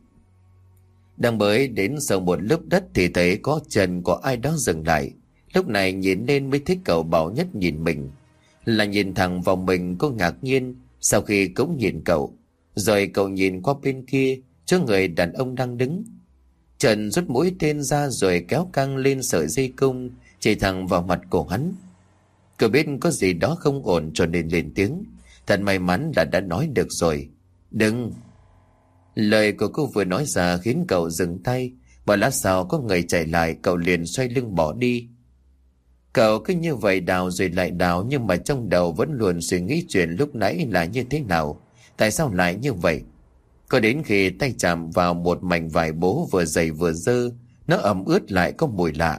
Đang bới đến sau một lớp đất thì thấy có chân của ai đó dừng lại. Lúc này nhìn lên mới thấy cậu Bảo Nhất nhìn mình. Là nhìn thẳng vào mình, cô ngạc nhiên. Sau khi cũng nhìn cậu, rồi cậu nhìn qua bên kia chỗ người đàn ông đang đứng. Trần rút mũi tên ra rồi kéo căng lên sợi dây cung, chỉ thẳng vào mặt cổ hắn. Cậu biết có gì đó không ổn cho nên lên tiếng. Thật may mắn là đã nói được rồi. Đừng. Lời của cô vừa nói ra khiến cậu dừng tay. Và lát sau có người chạy lại, cậu liền xoay lưng bỏ đi. Cậu cứ như vậy đào rồi lại đào, nhưng mà trong đầu vẫn luôn suy nghĩ chuyện lúc nãy là như thế nào. Tại sao lại như vậy? Có đến khi tay chạm vào một mảnh vải bố vừa dày vừa dơ, nó ẩm ướt lại có mùi lạ.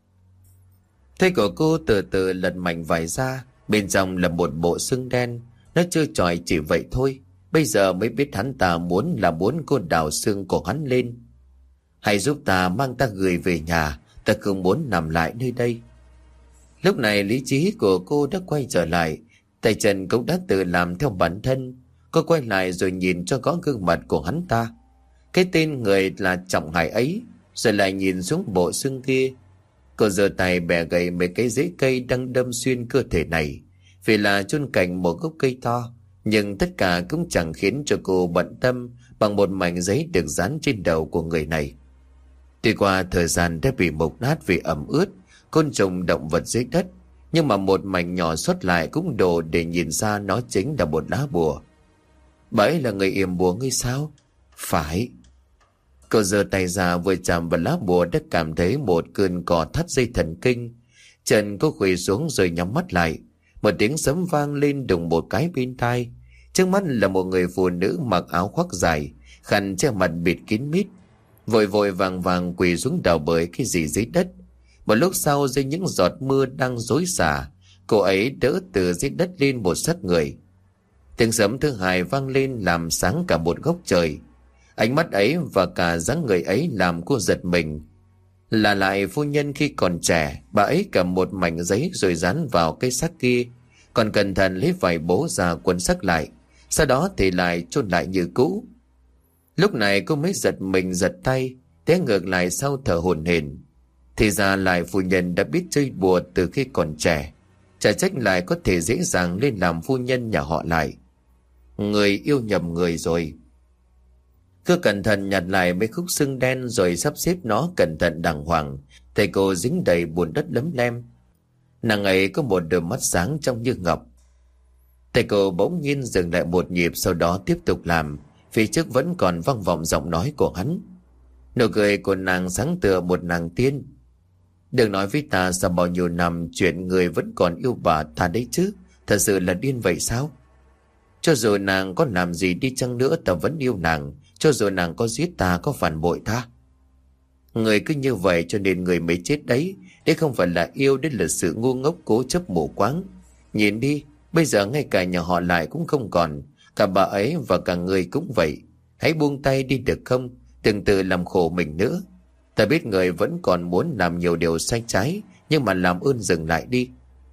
Tay của cô từ từ lật mảnh vải ra, bên trong là một bộ xương đen. Nó trơ trọi chỉ vậy thôi. Bây giờ mới biết hắn ta muốn là muốn cô đào xương của hắn lên. Hãy giúp ta mang ta gửi về nhà, ta không muốn nằm lại nơi đây. Lúc này lý trí của cô đã quay trở lại, tay chân cũng đã tự làm theo bản thân. Cô quay lại rồi nhìn cho có gương mặt của hắn ta, cái tên người là Trọng Hải ấy, rồi lại nhìn xuống bộ xương kia. Cô giơ tay bẻ gãy mấy cái rễ cây đang đâm xuyên cơ thể này, vì là chôn cạnh một gốc cây to. Nhưng tất cả cũng chẳng khiến cho cô bận tâm bằng một mảnh giấy được dán trên đầu của người này. Tuy qua thời gian đã bị mục nát vì ẩm ướt, côn trùng động vật dưới đất, nhưng mà một mảnh nhỏ xuất lại cũng đủ để nhìn ra nó chính là một lá bùa. Bà ấy là người yểm bùa ngươi sao? Phải. Cô giơ tay ra vừa chạm vào lá bùa đã cảm thấy một cơn cò thắt dây thần kinh. Chân cô khuỵu xuống rồi nhắm mắt lại. Một tiếng sấm vang lên đùng một cái bên tai. Trước mắt là một người phụ nữ mặc áo khoác dài, khăn che mặt bịt kín mít, vội vội vàng vàng quỳ xuống đào bới cái gì dưới đất. Một lúc sau, dưới những giọt mưa đang xối xả, cô ấy đỡ từ dưới đất lên một xác người. Tiếng sấm thứ hai vang lên làm sáng cả một góc trời. Ánh mắt ấy và cả dáng người ấy làm cô giật mình. Là lại phu nhân khi còn trẻ, bà ấy cầm một mảnh giấy rồi dán vào cái xác kia, còn cẩn thận lấy vải bố ra quấn xác lại, sau đó thì lại chôn lại như cũ. Lúc này cô mới giật mình giật tay, té ngược lại sau thở hổn hển. Thì ra lại phu nhân đã biết chơi bùa từ khi còn trẻ, chả trách lại có thể dễ dàng lên làm phu nhân nhà họ lại. Người yêu nhầm người rồi. Cứ cẩn thận nhặt lại mấy khúc xương đen rồi sắp xếp nó cẩn thận đàng hoàng. Thầy cô dính đầy bùn đất lấm lem. Nàng ấy có một đôi mắt sáng trong như ngọc. Thầy cô bỗng nhiên dừng lại một nhịp, sau đó tiếp tục làm. Phía trước vẫn còn vang vọng giọng nói của hắn. Nụ cười của nàng sáng tựa một nàng tiên. Đừng nói với ta sau bao nhiêu năm chuyện người vẫn còn yêu bà ta đấy chứ. Thật sự là điên vậy sao? Cho dù nàng có làm gì đi chăng nữa ta vẫn yêu nàng. Cho dù nàng có giết ta, có phản bội ta. Người cứ như vậy cho nên người mới chết đấy. Đấy không phải là yêu, đấy là sự ngu ngốc cố chấp mù quáng. Nhìn đi, bây giờ ngay cả nhà họ Lại cũng không còn. Cả bà ấy và cả người cũng vậy. Hãy buông tay đi được không? Đừng tự làm khổ mình nữa. Ta biết người vẫn còn muốn làm nhiều điều sai trái, nhưng mà làm ơn dừng lại đi.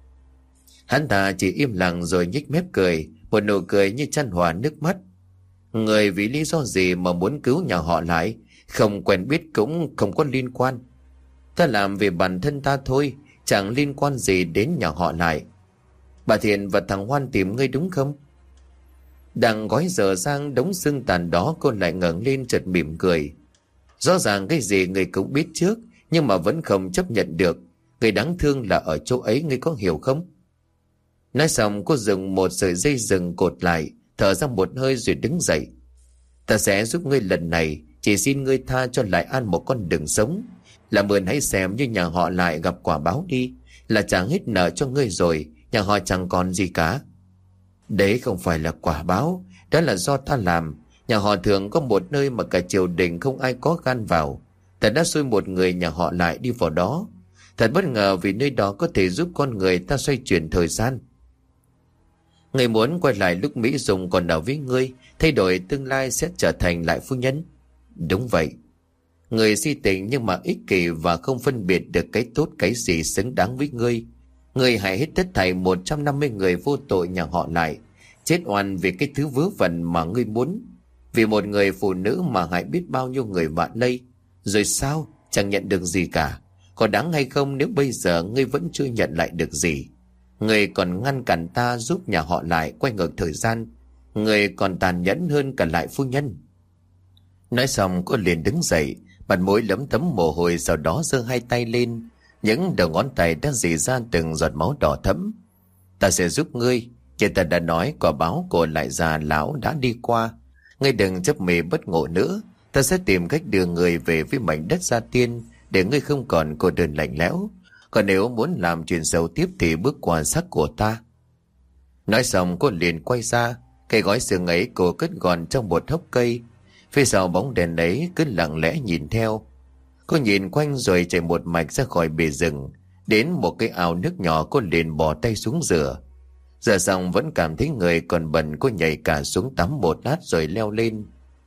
Hắn ta chỉ im lặng rồi nhếch mép cười, một nụ cười như chan hòa nước mắt. Người vì lý do gì mà muốn cứu nhà họ Lại, không quen biết cũng không có liên quan. Ta làm vì bản thân ta thôi, chẳng liên quan gì đến nhà họ Lại. Bà Thiện và thằng Hoan tìm ngươi đúng không? Đang gói dở sang đống xương tàn đó, cô lại ngẩng lên chợt mỉm cười. Rõ ràng cái gì người cũng biết trước, nhưng mà vẫn không chấp nhận được. Người đáng thương là ở chỗ ấy, ngươi có hiểu không? Nói xong cô dùng một sợi dây rừng cột lại, thở ra một hơi rồi đứng dậy. Ta sẽ giúp ngươi lần này, chỉ xin ngươi tha cho Lại An một con đường sống. Làm ơn hãy xem như nhà họ Lại gặp quả báo đi, là trả hết nợ cho ngươi rồi, nhà họ chẳng còn gì cả. Đấy không phải là quả báo, đó là do ta làm. Nhà họ Thường có một nơi mà cả triều đình không ai có gan vào. Ta đã xui một người nhà họ Lại đi vào đó. Thật bất ngờ vì nơi đó có thể giúp con người ta xoay chuyển thời gian. Người muốn quay lại lúc Mỹ Dung còn ở với ngươi, thay đổi tương lai sẽ trở thành Lại phu nhân. Đúng vậy. Người si tình nhưng mà ích kỷ và không phân biệt được cái tốt cái gì xứng đáng với ngươi. Ngươi hại hết tất thảy một trăm năm mươi người vô tội nhà họ Lại, chết oan vì cái thứ vớ vẩn mà ngươi muốn. Vì một người phụ nữ mà hại biết bao nhiêu người bạn lây. Rồi sao? Chẳng nhận được gì cả. Có đáng hay không nếu bây giờ ngươi vẫn chưa nhận lại được gì? Ngươi còn ngăn cản ta giúp nhà họ Lại quay ngược thời gian. Ngươi còn tàn nhẫn hơn cả Lại phu nhân. Nói xong cô liền đứng dậy, mặt mũi lấm tấm mồ hôi, sau đó giơ hai tay lên. Những đầu ngón tay đã rỉ ra từng giọt máu đỏ thẫm. Ta sẽ giúp ngươi. Chị ta đã nói quả báo của Lại già lão đã đi qua. Ngươi đừng chấp mê bất ngộ nữa. Ta sẽ tìm cách đưa ngươi về với mảnh đất Gia Tiên, để ngươi không còn cô đơn lạnh lẽo. Còn nếu muốn làm chuyện xấu tiếp thì bước qua xác của ta. Nói xong cô liền quay ra. Cây gói xương ấy cô cất gọn trong một hốc cây. Phía sau bóng đèn ấy cứ lặng lẽ nhìn theo. Cô nhìn quanh rồi chạy một mạch ra khỏi bìa rừng. Đến một cái ao nước nhỏ cô liền bỏ tay xuống rửa. Rửa xong vẫn cảm thấy người còn bẩn, cô nhảy cả xuống tắm một lát rồi leo lên.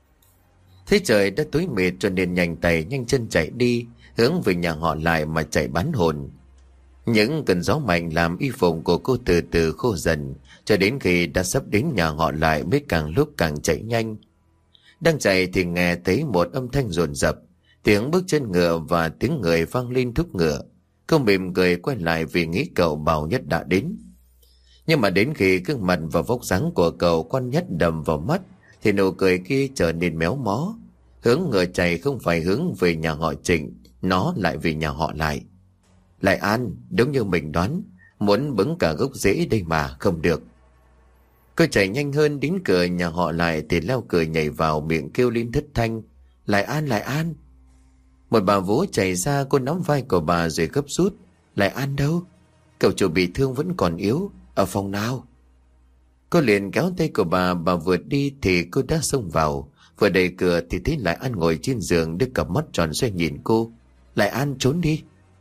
Thấy trời đã tối mịt cho nên nhanh tay nhanh chân chạy đi, hướng về nhà họ Lại mà chạy bán hồn. Những cơn gió mạnh làm y phục của cô từ từ khô dần, cho đến khi đã sắp đến nhà họ Lại mới càng lúc càng chạy nhanh. Đang chạy thì nghe thấy một âm thanh dồn dập, tiếng bước chân ngựa và tiếng người vang lên thúc ngựa. Cô mỉm cười quay lại vì nghĩ cậu Bảo Nhất đã đến. Nhưng mà đến khi gương mặt và vóc dáng của cậu Quan Nhất đầm vào mắt thì nụ cười kia trở nên méo mó. Hướng ngựa chạy không phải hướng về nhà họ Trịnh, nó lại về nhà họ Lại. Lại An, đúng như mình đoán, muốn bứng cả gốc rễ đây mà không được. Cô chạy nhanh hơn đến cửa nhà họ Lại thì leo cửa nhảy vào, miệng kêu lên thất thanh. Lại An, Lại An. Một bà vú chạy ra, cô nắm vai của bà rồi gấp rút. Lại An đâu? Cậu chủ bị thương vẫn còn yếu, ở phòng nào? Cô liền kéo tay của bà, bà vừa đi thì cô đã xông vào. Vừa đẩy cửa thì thấy Lại An ngồi trên giường, đưa cặp mắt tròn xoe nhìn cô. Lại An, trốn đi.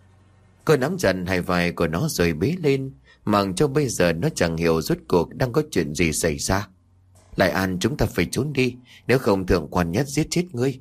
Cô nắm chặt hai vai của nó rồi bế lên, mặc cho bây giờ nó chẳng hiểu rốt cuộc đang có chuyện gì xảy ra. Lại An, chúng ta phải trốn đi, nếu không Thượng Quan Nhất giết chết ngươi.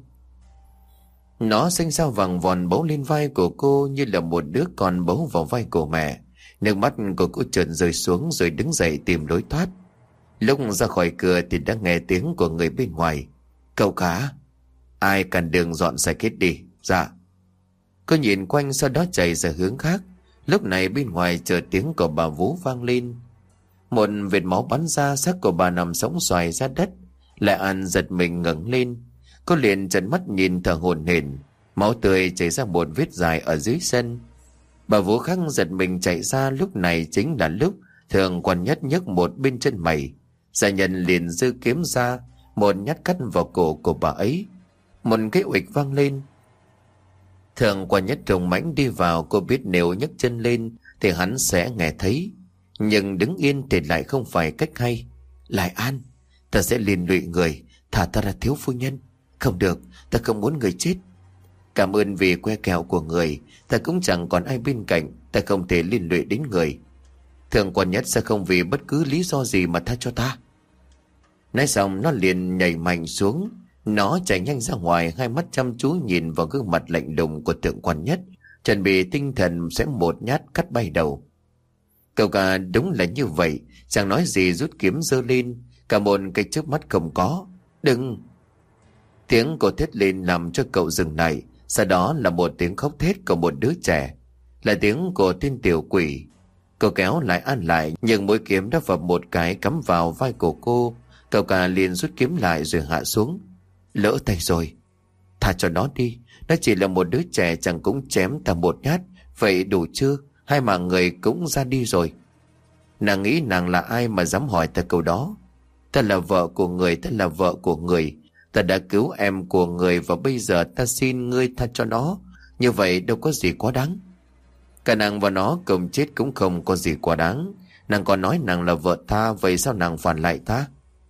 Nó xanh xao vàng vòn bấu lên vai của cô như là một đứa con bấu vào vai của mẹ. Nước mắt của cô chợt rơi xuống rồi đứng dậy tìm lối thoát. Lúc ra khỏi cửa thì đã nghe tiếng của người bên ngoài. Cậu cả, ai cản đường dọn sạch hết đi. Dạ. Cô nhìn quanh sau đó chạy ra hướng khác. Lúc này bên ngoài chợt tiếng của bà vú vang lên. Một vệt máu bắn ra, xác của bà nằm sõng xoài ra đất. Lại An giật mình ngẩng lên. Cô liền trợn mắt nhìn thở hổn hển, máu tươi chảy ra một vết dài ở dưới sân. Bà Vũ Khắc giật mình chạy ra, lúc này chính là lúc Thường Quan Nhất nhấc một bên chân mày. Gia nhân liền giơ kiếm ra, một nhát cắt vào cổ của bà ấy. Một cái uịch vang lên. Thường Quan Nhất trùng mãnh đi vào, cô biết nếu nhấc chân lên thì hắn sẽ nghe thấy, nhưng đứng yên thì lại không phải cách hay. Lại An, ta sẽ liên lụy người, thả ta ra thiếu phu nhân. Không được, ta không muốn người chết. Cảm ơn vì que kẹo của người, ta cũng chẳng còn ai bên cạnh, ta không thể liên lụy đến người. Thường Quan Nhất sẽ không vì bất cứ lý do gì mà tha cho ta. Nói xong nó liền nhảy mạnh xuống. Nó chạy nhanh ra ngoài, hai mắt chăm chú nhìn vào gương mặt lạnh lùng của Thượng Quan Nhất, chuẩn bị tinh thần sẽ một nhát cắt bay đầu. Cậu cả đúng là như vậy, chẳng nói gì rút kiếm giơ lên, cả một cái chớp mắt không có. Đừng! Tiếng cô thét lên làm cho cậu dừng lại. Sau đó là một tiếng khóc thét của một đứa trẻ, là tiếng của tên tiểu quỷ. Cậu kéo lại An lại, nhưng mũi kiếm đã vập một cái cắm vào vai của cô. Cậu cả liền rút kiếm lại rồi hạ xuống. Lỡ tay rồi, thả cho nó đi, nó chỉ là một đứa trẻ, chẳng cũng chém ta một nhát, vậy đủ chưa? Hai mạng người cũng ra đi rồi. Nàng nghĩ nàng là ai mà dám hỏi ta câu đó? Ta là vợ của người, ta là vợ của người, ta đã cứu em của người, và bây giờ ta xin ngươi tha cho nó. Như vậy đâu có gì quá đáng. Cả nàng và nó cùng chết cũng không có gì quá đáng. Nàng còn nói nàng là vợ ta, vậy sao nàng phản lại ta?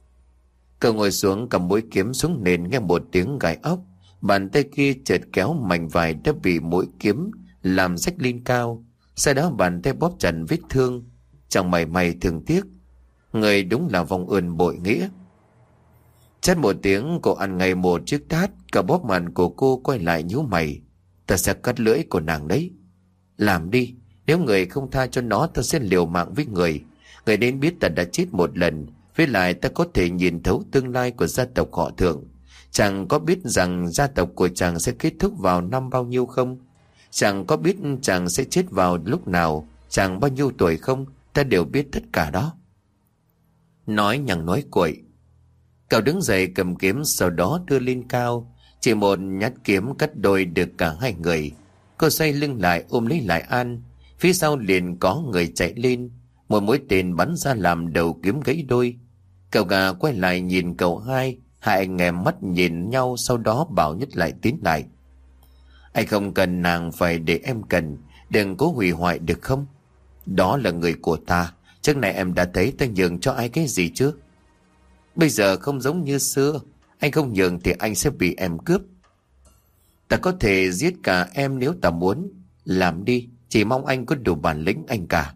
Cậu ngồi xuống cầm mũi kiếm xuống nền, nghe một tiếng gãi ốc. Bàn tay kia chợt kéo mảnh vải đã bị mũi kiếm làm rách lên cao. Sau đó bàn tay bóp chặt vết thương, chẳng mảy may thương tiếc. Người đúng là vong ơn bội nghĩa. Chát một tiếng, cô ăn ngay một chiếc tát. Cả bóp màn của cô quay lại nhíu mày. Ta sẽ cắt lưỡi của nàng đấy. Làm đi, nếu người không tha cho nó, ta sẽ liều mạng với người. Người nên biết ta đã chết một lần, với lại ta có thể nhìn thấu tương lai của gia tộc họ Thượng. Chàng có biết rằng gia tộc của chàng sẽ kết thúc vào năm bao nhiêu không? Chàng có biết chàng sẽ chết vào lúc nào, chàng bao nhiêu tuổi không? Ta đều biết tất cả đó. Nói nhằng nói cuội. Cậu đứng dậy cầm kiếm, sau đó đưa lên cao. Chỉ một nhát kiếm cắt đôi được cả hai người. Cô xoay lưng lại ôm lấy Lại An. Phía sau liền có người chạy lên. Một mũi tên bắn ra làm đầu kiếm gãy đôi. Cậu gà quay lại nhìn cậu hai. Hai anh em mắt nhìn nhau, sau đó bảo Nhất lại tiến lại. Anh không cần nàng, phải để em cần. Đừng cố hủy hoại được không? Đó là người của ta. Trước này em đã thấy ta nhường cho ai cái gì chứ? Bây giờ không giống như xưa. Anh không nhường thì anh sẽ bị em cướp. Ta có thể giết cả em nếu ta muốn. Làm đi, chỉ mong anh có đủ bản lĩnh anh cả.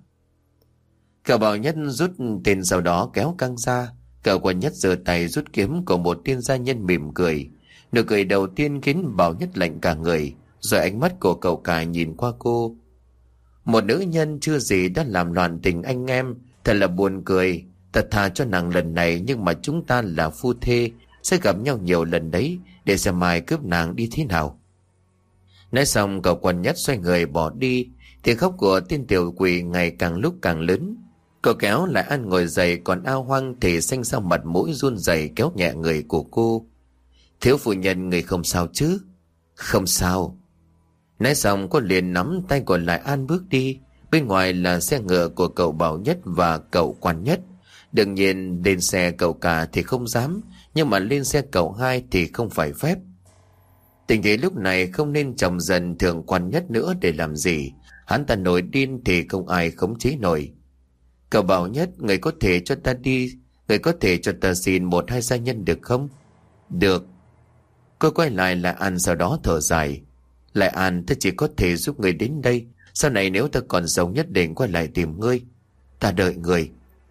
Cậu Bảo Nhất rút tên, sau đó kéo căng ra. Cậu Quan Nhất giơ tay rút kiếm của một tiên gia nhân, mỉm cười. Nụ cười đầu tiên khiến Bảo Nhất lạnh cả người. Rồi ánh mắt của cậu cả nhìn qua cô. Một nữ nhân chưa gì đã làm loạn tình anh em, thật là buồn cười. Ta tha cho nàng lần này, nhưng mà chúng ta là phu thê, sẽ gặp nhau nhiều lần đấy, để xem mai cướp nàng đi thế nào. Nói xong cậu Quan Nhất xoay người bỏ đi. Thì khóc của tên tiểu quỷ ngày càng lúc càng lớn. Cậu kéo Lại An ngồi dậy, còn Ao Hoang thì xanh sao mặt mũi run rẩy kéo nhẹ người của cô. Thiếu phu nhân, người không sao chứ? Không sao. Nói xong cô liền nắm tay của Lại An bước đi. Bên ngoài là xe ngựa của cậu Bảo Nhất và cậu Quan Nhất. Đương nhiên lên xe cậu cả thì không dám, nhưng mà lên xe cậu hai thì không phải phép. Tình thế lúc này không nên chồng dần Thượng Quan Nhất nữa để làm gì. Hắn ta nổi điên thì không ai khống chế nổi. Cậu Bảo Nhất, người có thể cho ta đi, người có thể cho ta xin một hai gia nhân được không? Được. Cô quay lại Lại An, sau đó thở dài. Lại An, ta chỉ có thể giúp người đến đây. Sau này nếu ta còn sống nhất định quay lại tìm ngươi. Ta đợi người.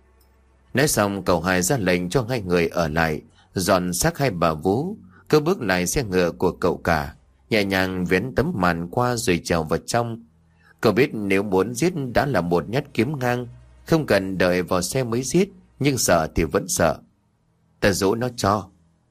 Nói xong cậu hai ra lệnh cho hai người ở lại, dọn xác hai bà vú. Cứ bước lại xe ngựa của cậu cả, nhẹ nhàng vén tấm màn qua rồi trèo vào trong. Cậu biết nếu muốn giết đã là một nhát kiếm ngang, không cần đợi vào xe mới giết, nhưng sợ thì vẫn sợ. Ta dỗ nó cho.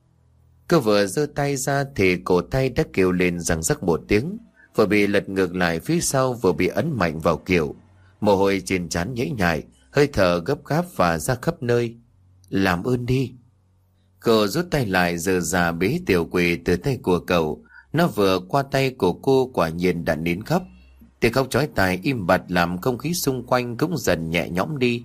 Cô vừa giơ tay ra thì cổ tay đã kêu lên răng rắc một tiếng, vừa bị lật ngược lại phía sau, vừa bị ấn mạnh vào kiểu. Mồ hôi trên trán nhễ nhại, hơi thở gấp gáp và ra khắp nơi. Làm ơn đi. Cô rút tay lại giơ ra bế tiểu quỷ từ tay của cậu. Nó vừa qua tay của cô quả nhiên đã nín khóc. Tiếng khóc chói tai im bặt làm không khí xung quanh cũng dần nhẹ nhõm đi.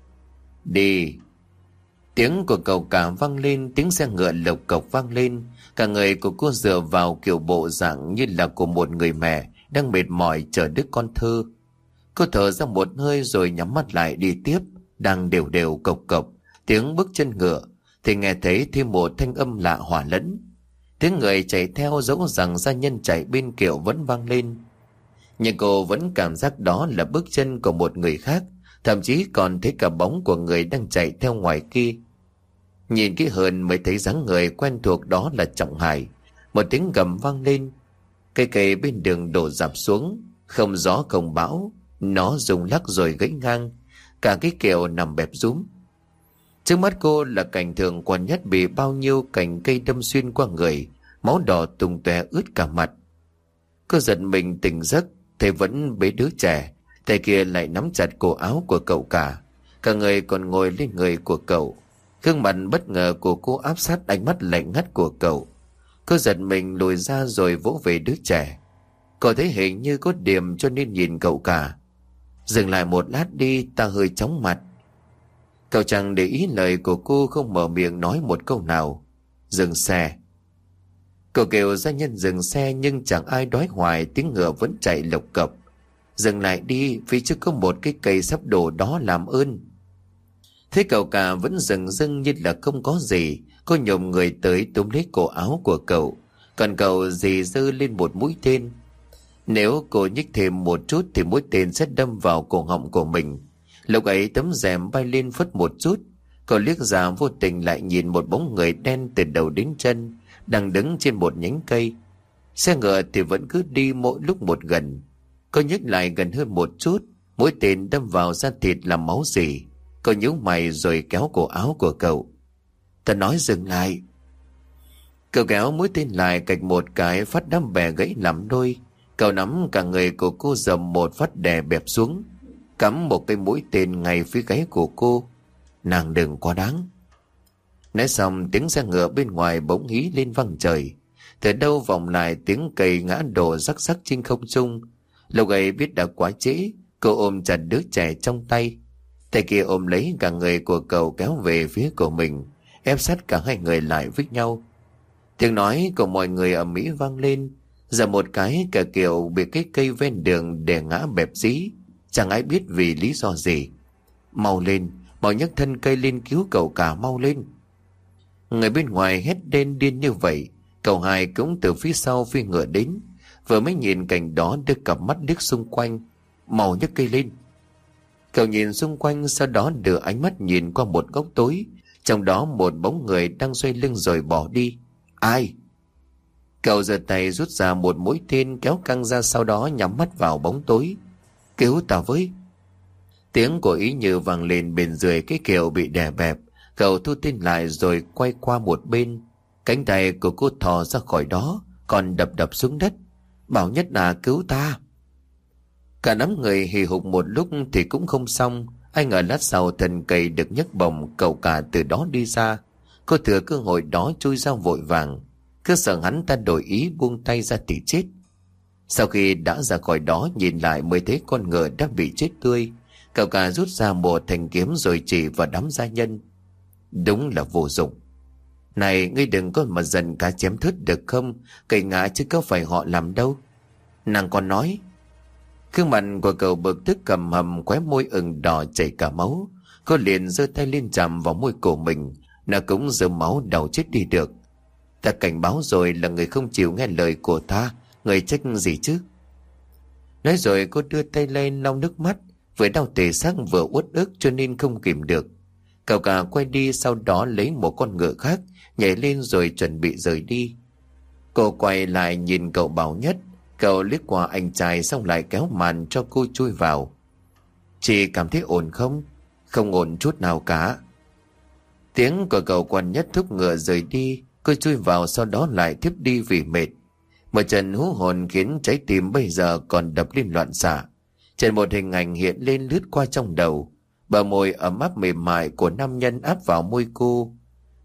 Đi. Tiếng của cậu cả vang lên, tiếng xe ngựa lộc cộc vang lên. Cả người của cô dựa vào kiểu bộ dạng như là của một người mẹ đang mệt mỏi chờ đứa con thơ. Cô thở ra một hơi rồi nhắm mắt lại đi tiếp. Đang đều đều cộc cộc tiếng bước chân ngựa thì nghe thấy thêm một thanh âm lạ hòa lẫn. Tiếng người chạy theo dẫu rằng gia nhân chạy bên kiệu vẫn vang lên. Nhưng cô vẫn cảm giác đó là bước chân của một người khác, thậm chí còn thấy cả bóng của người đang chạy theo ngoài kia. Nhìn kỹ hơn mới thấy dáng người quen thuộc đó là Trọng Hải. Một tiếng gầm vang lên. Cây cây bên đường đổ rạp xuống, không gió không bão, nó rung lắc rồi gãy ngang. Cả cái kiệu nằm bẹp rúm. Trước mắt cô là cảnh thường quen nhất, bị bao nhiêu cành cây đâm xuyên qua người, máu đỏ tung tóe ướt cả mặt. Cô giật mình tỉnh giấc, thấy vẫn bế đứa trẻ, tay kia lại nắm chặt cổ áo của cậu cả. Cả người còn ngồi lên người của cậu. Gương mặt bất ngờ của cô áp sát ánh mắt lạnh ngắt của cậu. Cô giật mình lùi ra rồi vỗ về đứa trẻ. Cô thấy hình như có điểm cho nên nhìn cậu cả. Dừng lại một lát đi, ta hơi chóng mặt. Cậu chẳng để ý lời của cô, không mở miệng nói một câu nào. Dừng xe. Cậu kêu gia nhân dừng xe nhưng chẳng ai đói hoài, tiếng ngựa vẫn chạy lộc cộc. Dừng lại đi, phía trước có một cái cây sắp đổ đó, làm ơn. Thế cậu cả vẫn dừng dưng như là không có gì. Cô nhổm người tới túm lấy cổ áo của cậu. Còn cậu dì giơ lên một mũi tên. Nếu cô nhích thêm một chút thì mũi tên sẽ đâm vào cổ họng của mình. Lúc ấy tấm rèm bay lên phất một chút. Cậu liếc ra vô tình lại nhìn một bóng người đen từ đầu đến chân đang đứng trên một nhánh cây. Xe ngựa thì vẫn cứ đi mỗi lúc một gần. Cô nhích lại gần hơn một chút, mũi tên đâm vào da thịt làm máu rỉ. Cô nhíu mày rồi kéo cổ áo của cậu. Ta nói dừng lại. Cậu kéo mũi tên lại, cạch một cái phát đám bè gãy làm đôi. Cậu nắm cả người của cô dầm một phát đè bẹp xuống, cắm một cây mũi tên ngay phía gáy của cô. Nàng đừng quá đáng. Nói xong tiếng xe ngựa bên ngoài bỗng hí lên vang trời. Từ đâu vọng lại tiếng cây ngã đổ rắc rắc trên không trung. Lúc ấy biết đã quá trễ, cô ôm chặt đứa trẻ trong tay. Tay kia ôm lấy cả người của cậu kéo về phía của mình, ép sát cả hai người lại với nhau. Tiếng nói của mọi người ở Mỹ vang lên. Giờ một cái cả kiệu bị cái cây ven đường đè ngã bẹp dí, chẳng ai biết vì lý do gì. Mau lên, mau nhấc thân cây lên cứu cậu cả, mau lên. Người bên ngoài hét lên điên như vậy. Cậu hai cũng từ phía sau phi ngựa đến, vừa mới nhìn cảnh đó đưa cặp mắt liếc xung quanh. Mau nhấc cây lên. Cậu nhìn xung quanh, sau đó đưa ánh mắt nhìn qua một góc tối, trong đó một bóng người đang xoay lưng rồi bỏ đi. Ai? Cậu giơ tay rút ra một mũi tên kéo căng ra, sau đó nhắm mắt vào bóng tối. Cứu ta với. Tiếng của Ý Như vang lên bên dưới cái kiệu bị đè bẹp. Cậu thu tên lại rồi quay qua một bên. Cánh tay của cô thò ra khỏi đó, còn đập đập xuống đất. Bảo Nhất à, cứu ta. Cả đám người hì hục một lúc thì cũng không xong. Ai ngờ lát sau thân cây được nhấc bổng, cậu cả từ đó đi ra. Cô thừa cơ hội đó chui ra vội vàng. Cứ sợ hắn ta đổi ý buông tay ra thì chết. Sau khi đã ra khỏi đó, nhìn lại mới thấy con ngựa đã bị chết tươi. Cậu cả rút ra một thanh kiếm rồi chỉ vào đám gia nhân. Đúng là vô dụng. Này, ngươi đừng có mà dần cá chém thớt được không? Cây ngã chứ có phải họ làm đâu. Nàng còn nói. Gương mặt của cậu bực tức cầm hầm, khóe môi ửng đỏ chảy cả máu. Cô liền giơ tay lên chạm vào môi cổ mình. Nó cũng giơ máu đau chết đi được. Ta cảnh báo rồi, là người không chịu nghe lời của ta, người trách gì chứ? Nói rồi cô đưa tay lên lau nước mắt, vừa đau tê xác vừa uất ức cho nên không kìm được. Cậu cả quay đi, sau đó lấy một con ngựa khác nhảy lên rồi chuẩn bị rời đi. Cô quay lại nhìn cậu Bảo Nhất. Cậu liếc qua anh trai xong lại kéo màn cho cô chui vào. Chị cảm thấy ổn không? Không ổn chút nào cả. Tiếng của cậu Quan Nhất thúc ngựa rời đi. Cô chui vào, sau đó lại tiếp đi vì mệt. Một trận hú hồn khiến trái tim bây giờ còn đập lên loạn xạ. Trên một hình ảnh hiện lên lướt qua trong đầu. Bờ môi ấm áp mềm mại của nam nhân áp vào môi cô.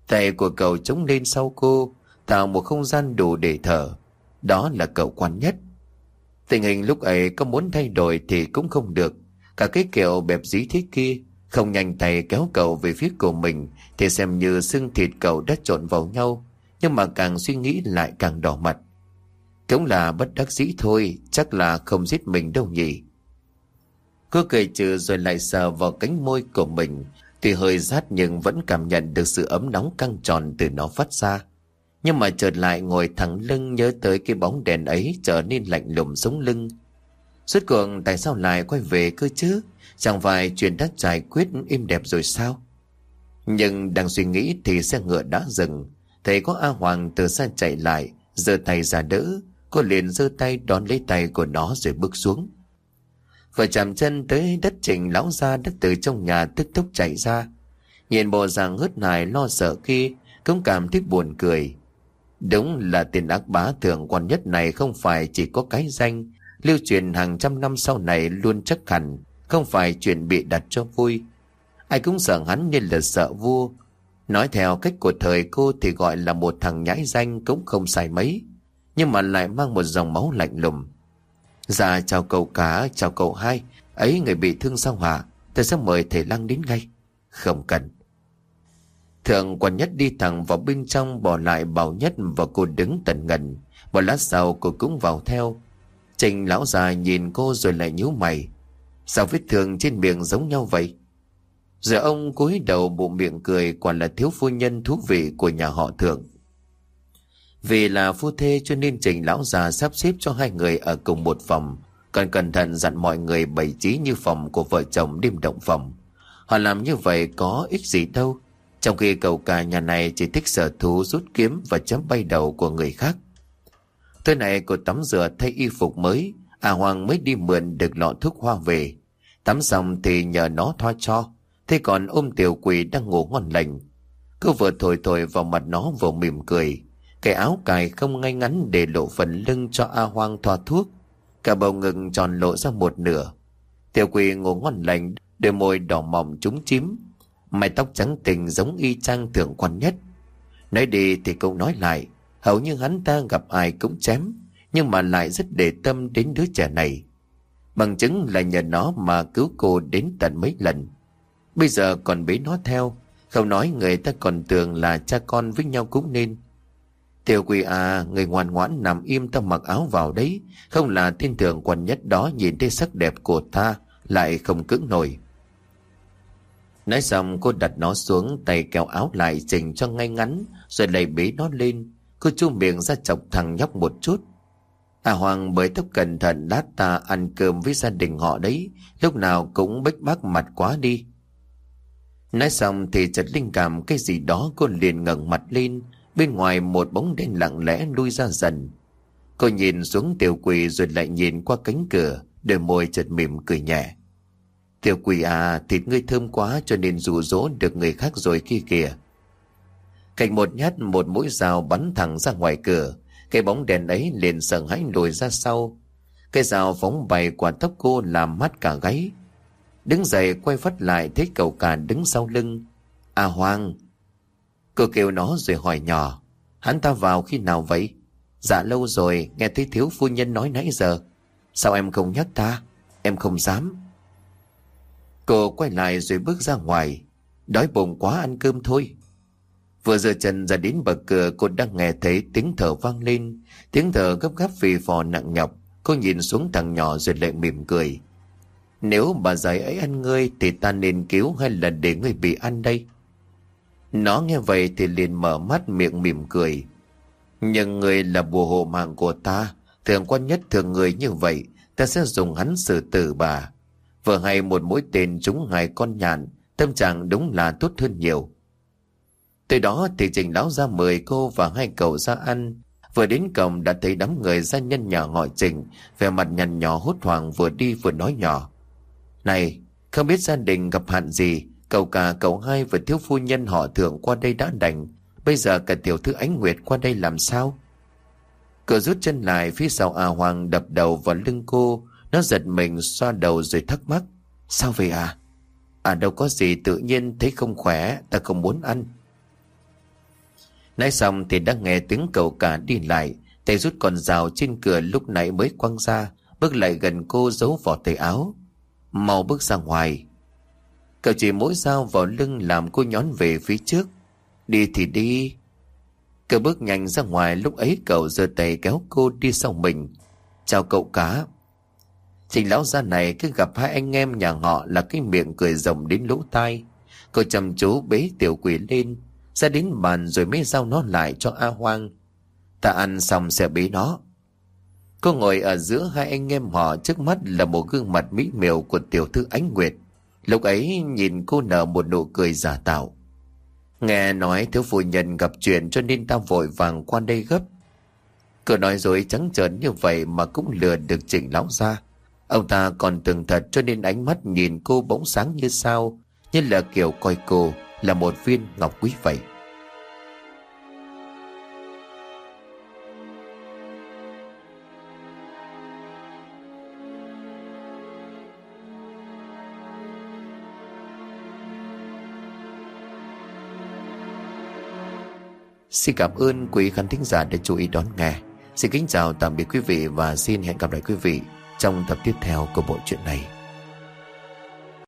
Tay của cậu chống lên sau cô, tạo một không gian đủ để thở. Đó là cậu Quan Nhất. Tình hình lúc ấy có muốn thay đổi thì cũng không được. Cả cái kiểu bẹp dí thế kia không nhanh tay kéo cậu về phía của mình thì xem như xương thịt cậu đã trộn vào nhau. Nhưng mà càng suy nghĩ lại càng đỏ mặt. Cũng là bất đắc dĩ thôi, chắc là không giết mình đâu nhỉ. Cô cười trừ rồi lại sờ vào cánh môi của mình. Tuy hơi rát nhưng vẫn cảm nhận được sự ấm nóng căng tròn từ nó phát ra. Nhưng mà chợt lại ngồi thẳng lưng nhớ tới cái bóng đèn ấy trở nên lạnh lùng sống lưng. Rốt cuộc tại sao lại quay về cơ chứ? Chẳng phải chuyện đã giải quyết êm đẹp rồi sao? Nhưng đang suy nghĩ thì xe ngựa đã dừng. Thấy có A Hoàng từ xa chạy lại, giơ tay ra đỡ. Cô liền giơ tay đón lấy tay của nó rồi bước xuống. Vừa chạm chân tới đất, Trình lão gia đã từ trong nhà tức tốc chạy ra. Nhìn bộ dạng hớt hải lo sợ kia, cũng cảm thấy buồn cười. Đúng là tiền ác bá thượng Quan Nhất này không phải chỉ có cái danh, lưu truyền hàng trăm năm sau này luôn chắc hẳn, không phải chuyện bị đặt cho vui. Ai cũng sợ hắn như là sợ vua. Nói theo cách của thời cô thì gọi là một thằng nhãi danh cũng không sai mấy, nhưng mà lại mang một dòng máu lạnh lùng. Dạ chào cậu cả, chào cậu hai. Ấy người bị thương sao hả? Tôi sẽ mời thầy Lăng đến ngay. Không cần. Thượng Quan Nhất đi thẳng vào bên trong, bỏ lại Bảo Nhất và cô đứng tần ngần. Một lát sau cô cũng vào theo. Trình lão già nhìn cô rồi lại nhíu mày. Sao vết thương trên miệng giống nhau vậy? Rồi ông cúi đầu bụng miệng cười, quả là thiếu phu nhân thú vị của nhà họ Thượng. Vì là phu thê cho nên Trình lão già sắp xếp cho hai người ở cùng một phòng, còn cẩn thận dặn mọi người bày trí như phòng của vợ chồng đêm động phòng. Họ làm như vậy có ích gì đâu, trong khi cậu cả nhà này chỉ thích sở thú rút kiếm và chấm bay đầu của người khác. Tối nay cô tắm rửa thay y phục mới, à Hoàng mới đi mượn được lọ thuốc hoa về. Tắm xong thì nhờ nó thoa cho, thế còn ôm tiểu quỷ đang ngủ ngon lành. Cô vừa thổi thổi vào mặt nó vừa mỉm cười. Cái áo cài không ngay ngắn để lộ phần lưng cho A Hoang thoa thuốc. Cả bầu ngực tròn lộ ra một nửa. Tiểu quỷ ngủ ngon lành, đôi môi đỏ mọng trúng chím, mái tóc trắng tình giống y chang Thượng Quan Nhất. Nói đi thì cũng nói lại, hầu như hắn ta gặp ai cũng chém, nhưng mà lại rất để tâm đến đứa trẻ này. Bằng chứng là nhờ nó mà cứu cô đến tận mấy lần. Bây giờ còn bế nó theo, không nói người ta còn tưởng là cha con với nhau cũng nên. Tiểu quỷ à, người ngoan ngoãn nằm im ta mặc áo vào đấy, không là tên Thượng Quan Nhất đó nhìn thấy sắc đẹp của ta lại không cưỡng nổi. Nói xong cô đặt nó xuống, tay kéo áo lại chỉnh cho ngay ngắn, rồi lại bế nó lên. Cô chu miệng ra chọc thằng nhóc một chút. À Hoàng, bởi tóc cẩn thận, lát ta ăn cơm với gia đình họ đấy, lúc nào cũng bếch bác mặt quá đi. Nói xong thì chợt linh cảm cái gì đó, cô liền ngẩng mặt lên. Bên ngoài một bóng đen lặng lẽ lui ra dần. Cô nhìn xuống tiểu quỷ rồi lại nhìn qua cánh cửa, đôi môi chợt mỉm cười nhẹ. Tiểu quỷ à, thịt ngươi thơm quá cho nên dụ dỗ được người khác rồi kia kìa. Cạnh một nhát, một mũi dao bắn thẳng ra ngoài cửa. Cái bóng đèn ấy liền sợ hãi lùi ra sau. Cái dao phóng bay qua tóc cô làm mát cả gáy. Đứng dậy quay phát lại thấy cậu cả đứng sau lưng. À Hoàng. Cô kêu nó rồi hỏi nhỏ, hắn ta vào khi nào vậy? Dạ lâu rồi, nghe thấy thiếu phu nhân nói nãy giờ. Sao em không nhắc ta? Em không dám. Cô quay lại rồi bước ra ngoài. Đói bụng quá, ăn cơm thôi. Vừa giơ chân ra đến bậc cửa, cô đang nghe thấy tiếng thở vang lên. Tiếng thở gấp gáp phì phò nặng nhọc. Cô nhìn xuống thằng nhỏ rồi lại mỉm cười. Nếu bà giấy ấy ăn ngươi thì ta nên cứu hay là để ngươi bị ăn đây? Nó nghe vậy thì liền mở mắt miệng mỉm cười. Nhưng người là bùa hộ mạng của ta, Thượng Quan Nhất thường người như vậy, ta sẽ dùng hắn xử tử bà. Vừa hay một mũi tên trúng hai con nhạn, tâm trạng đúng là tốt hơn nhiều. Từ đó thì Trình lão ra mời cô và hai cậu ra ăn. Vừa đến cổng đã thấy đám người gia nhân nhà họ Trình, vẻ mặt nhăn nhó hốt hoảng, vừa đi vừa nói nhỏ. Này, không biết gia đình gặp hạn gì, cậu cả cậu hai và thiếu phu nhân họ Thượng qua đây đã đành, bây giờ cả tiểu thư Ánh Nguyệt qua đây làm sao? Cậu rút chân lại phía sau. A Hoàng đập đầu vào lưng cô. Nó giật mình xoa đầu rồi thắc mắc. Sao vậy à? À đâu có gì, tự nhiên thấy không khỏe, ta không muốn ăn. Nói xong thì đã nghe tiếng cậu cả đi lại, tay rút con dao trên cửa lúc nãy mới quăng ra, bước lại gần cô giấu vào tay áo. Mau bước ra ngoài. Cậu chỉ mỗi dao vào lưng làm cô nhón về phía trước. Đi thì đi. Cậu bước nhanh ra ngoài, lúc ấy cậu giơ tay kéo cô đi sau mình. Chào cậu cả. Trình lão gia này cứ gặp hai anh em nhà họ là cái miệng cười rộng đến lỗ tai. Cô chăm chú bế tiểu quỷ lên, ra đến bàn rồi mới giao nó lại cho A Hoang. Ta ăn xong sẽ bế nó. Cô ngồi ở giữa hai anh em họ, trước mắt là một gương mặt mỹ miều của tiểu thư Ánh Nguyệt. Lúc ấy nhìn cô nở một nụ cười giả tạo. Nghe nói thiếu phu nhân gặp chuyện cho nên ta vội vàng qua đây gấp. Cô nói dối trắng trợn như vậy mà cũng lừa được Trình lão gia. Ông ta còn tưởng thật cho nên ánh mắt nhìn cô bỗng sáng như sao, như là kiểu coi cô là một viên ngọc quý vậy. Xin cảm ơn quý khán thính giả đã chú ý đón nghe. Xin kính chào tạm biệt quý vị và xin hẹn gặp lại quý vị trong tập tiếp theo của bộ truyện này.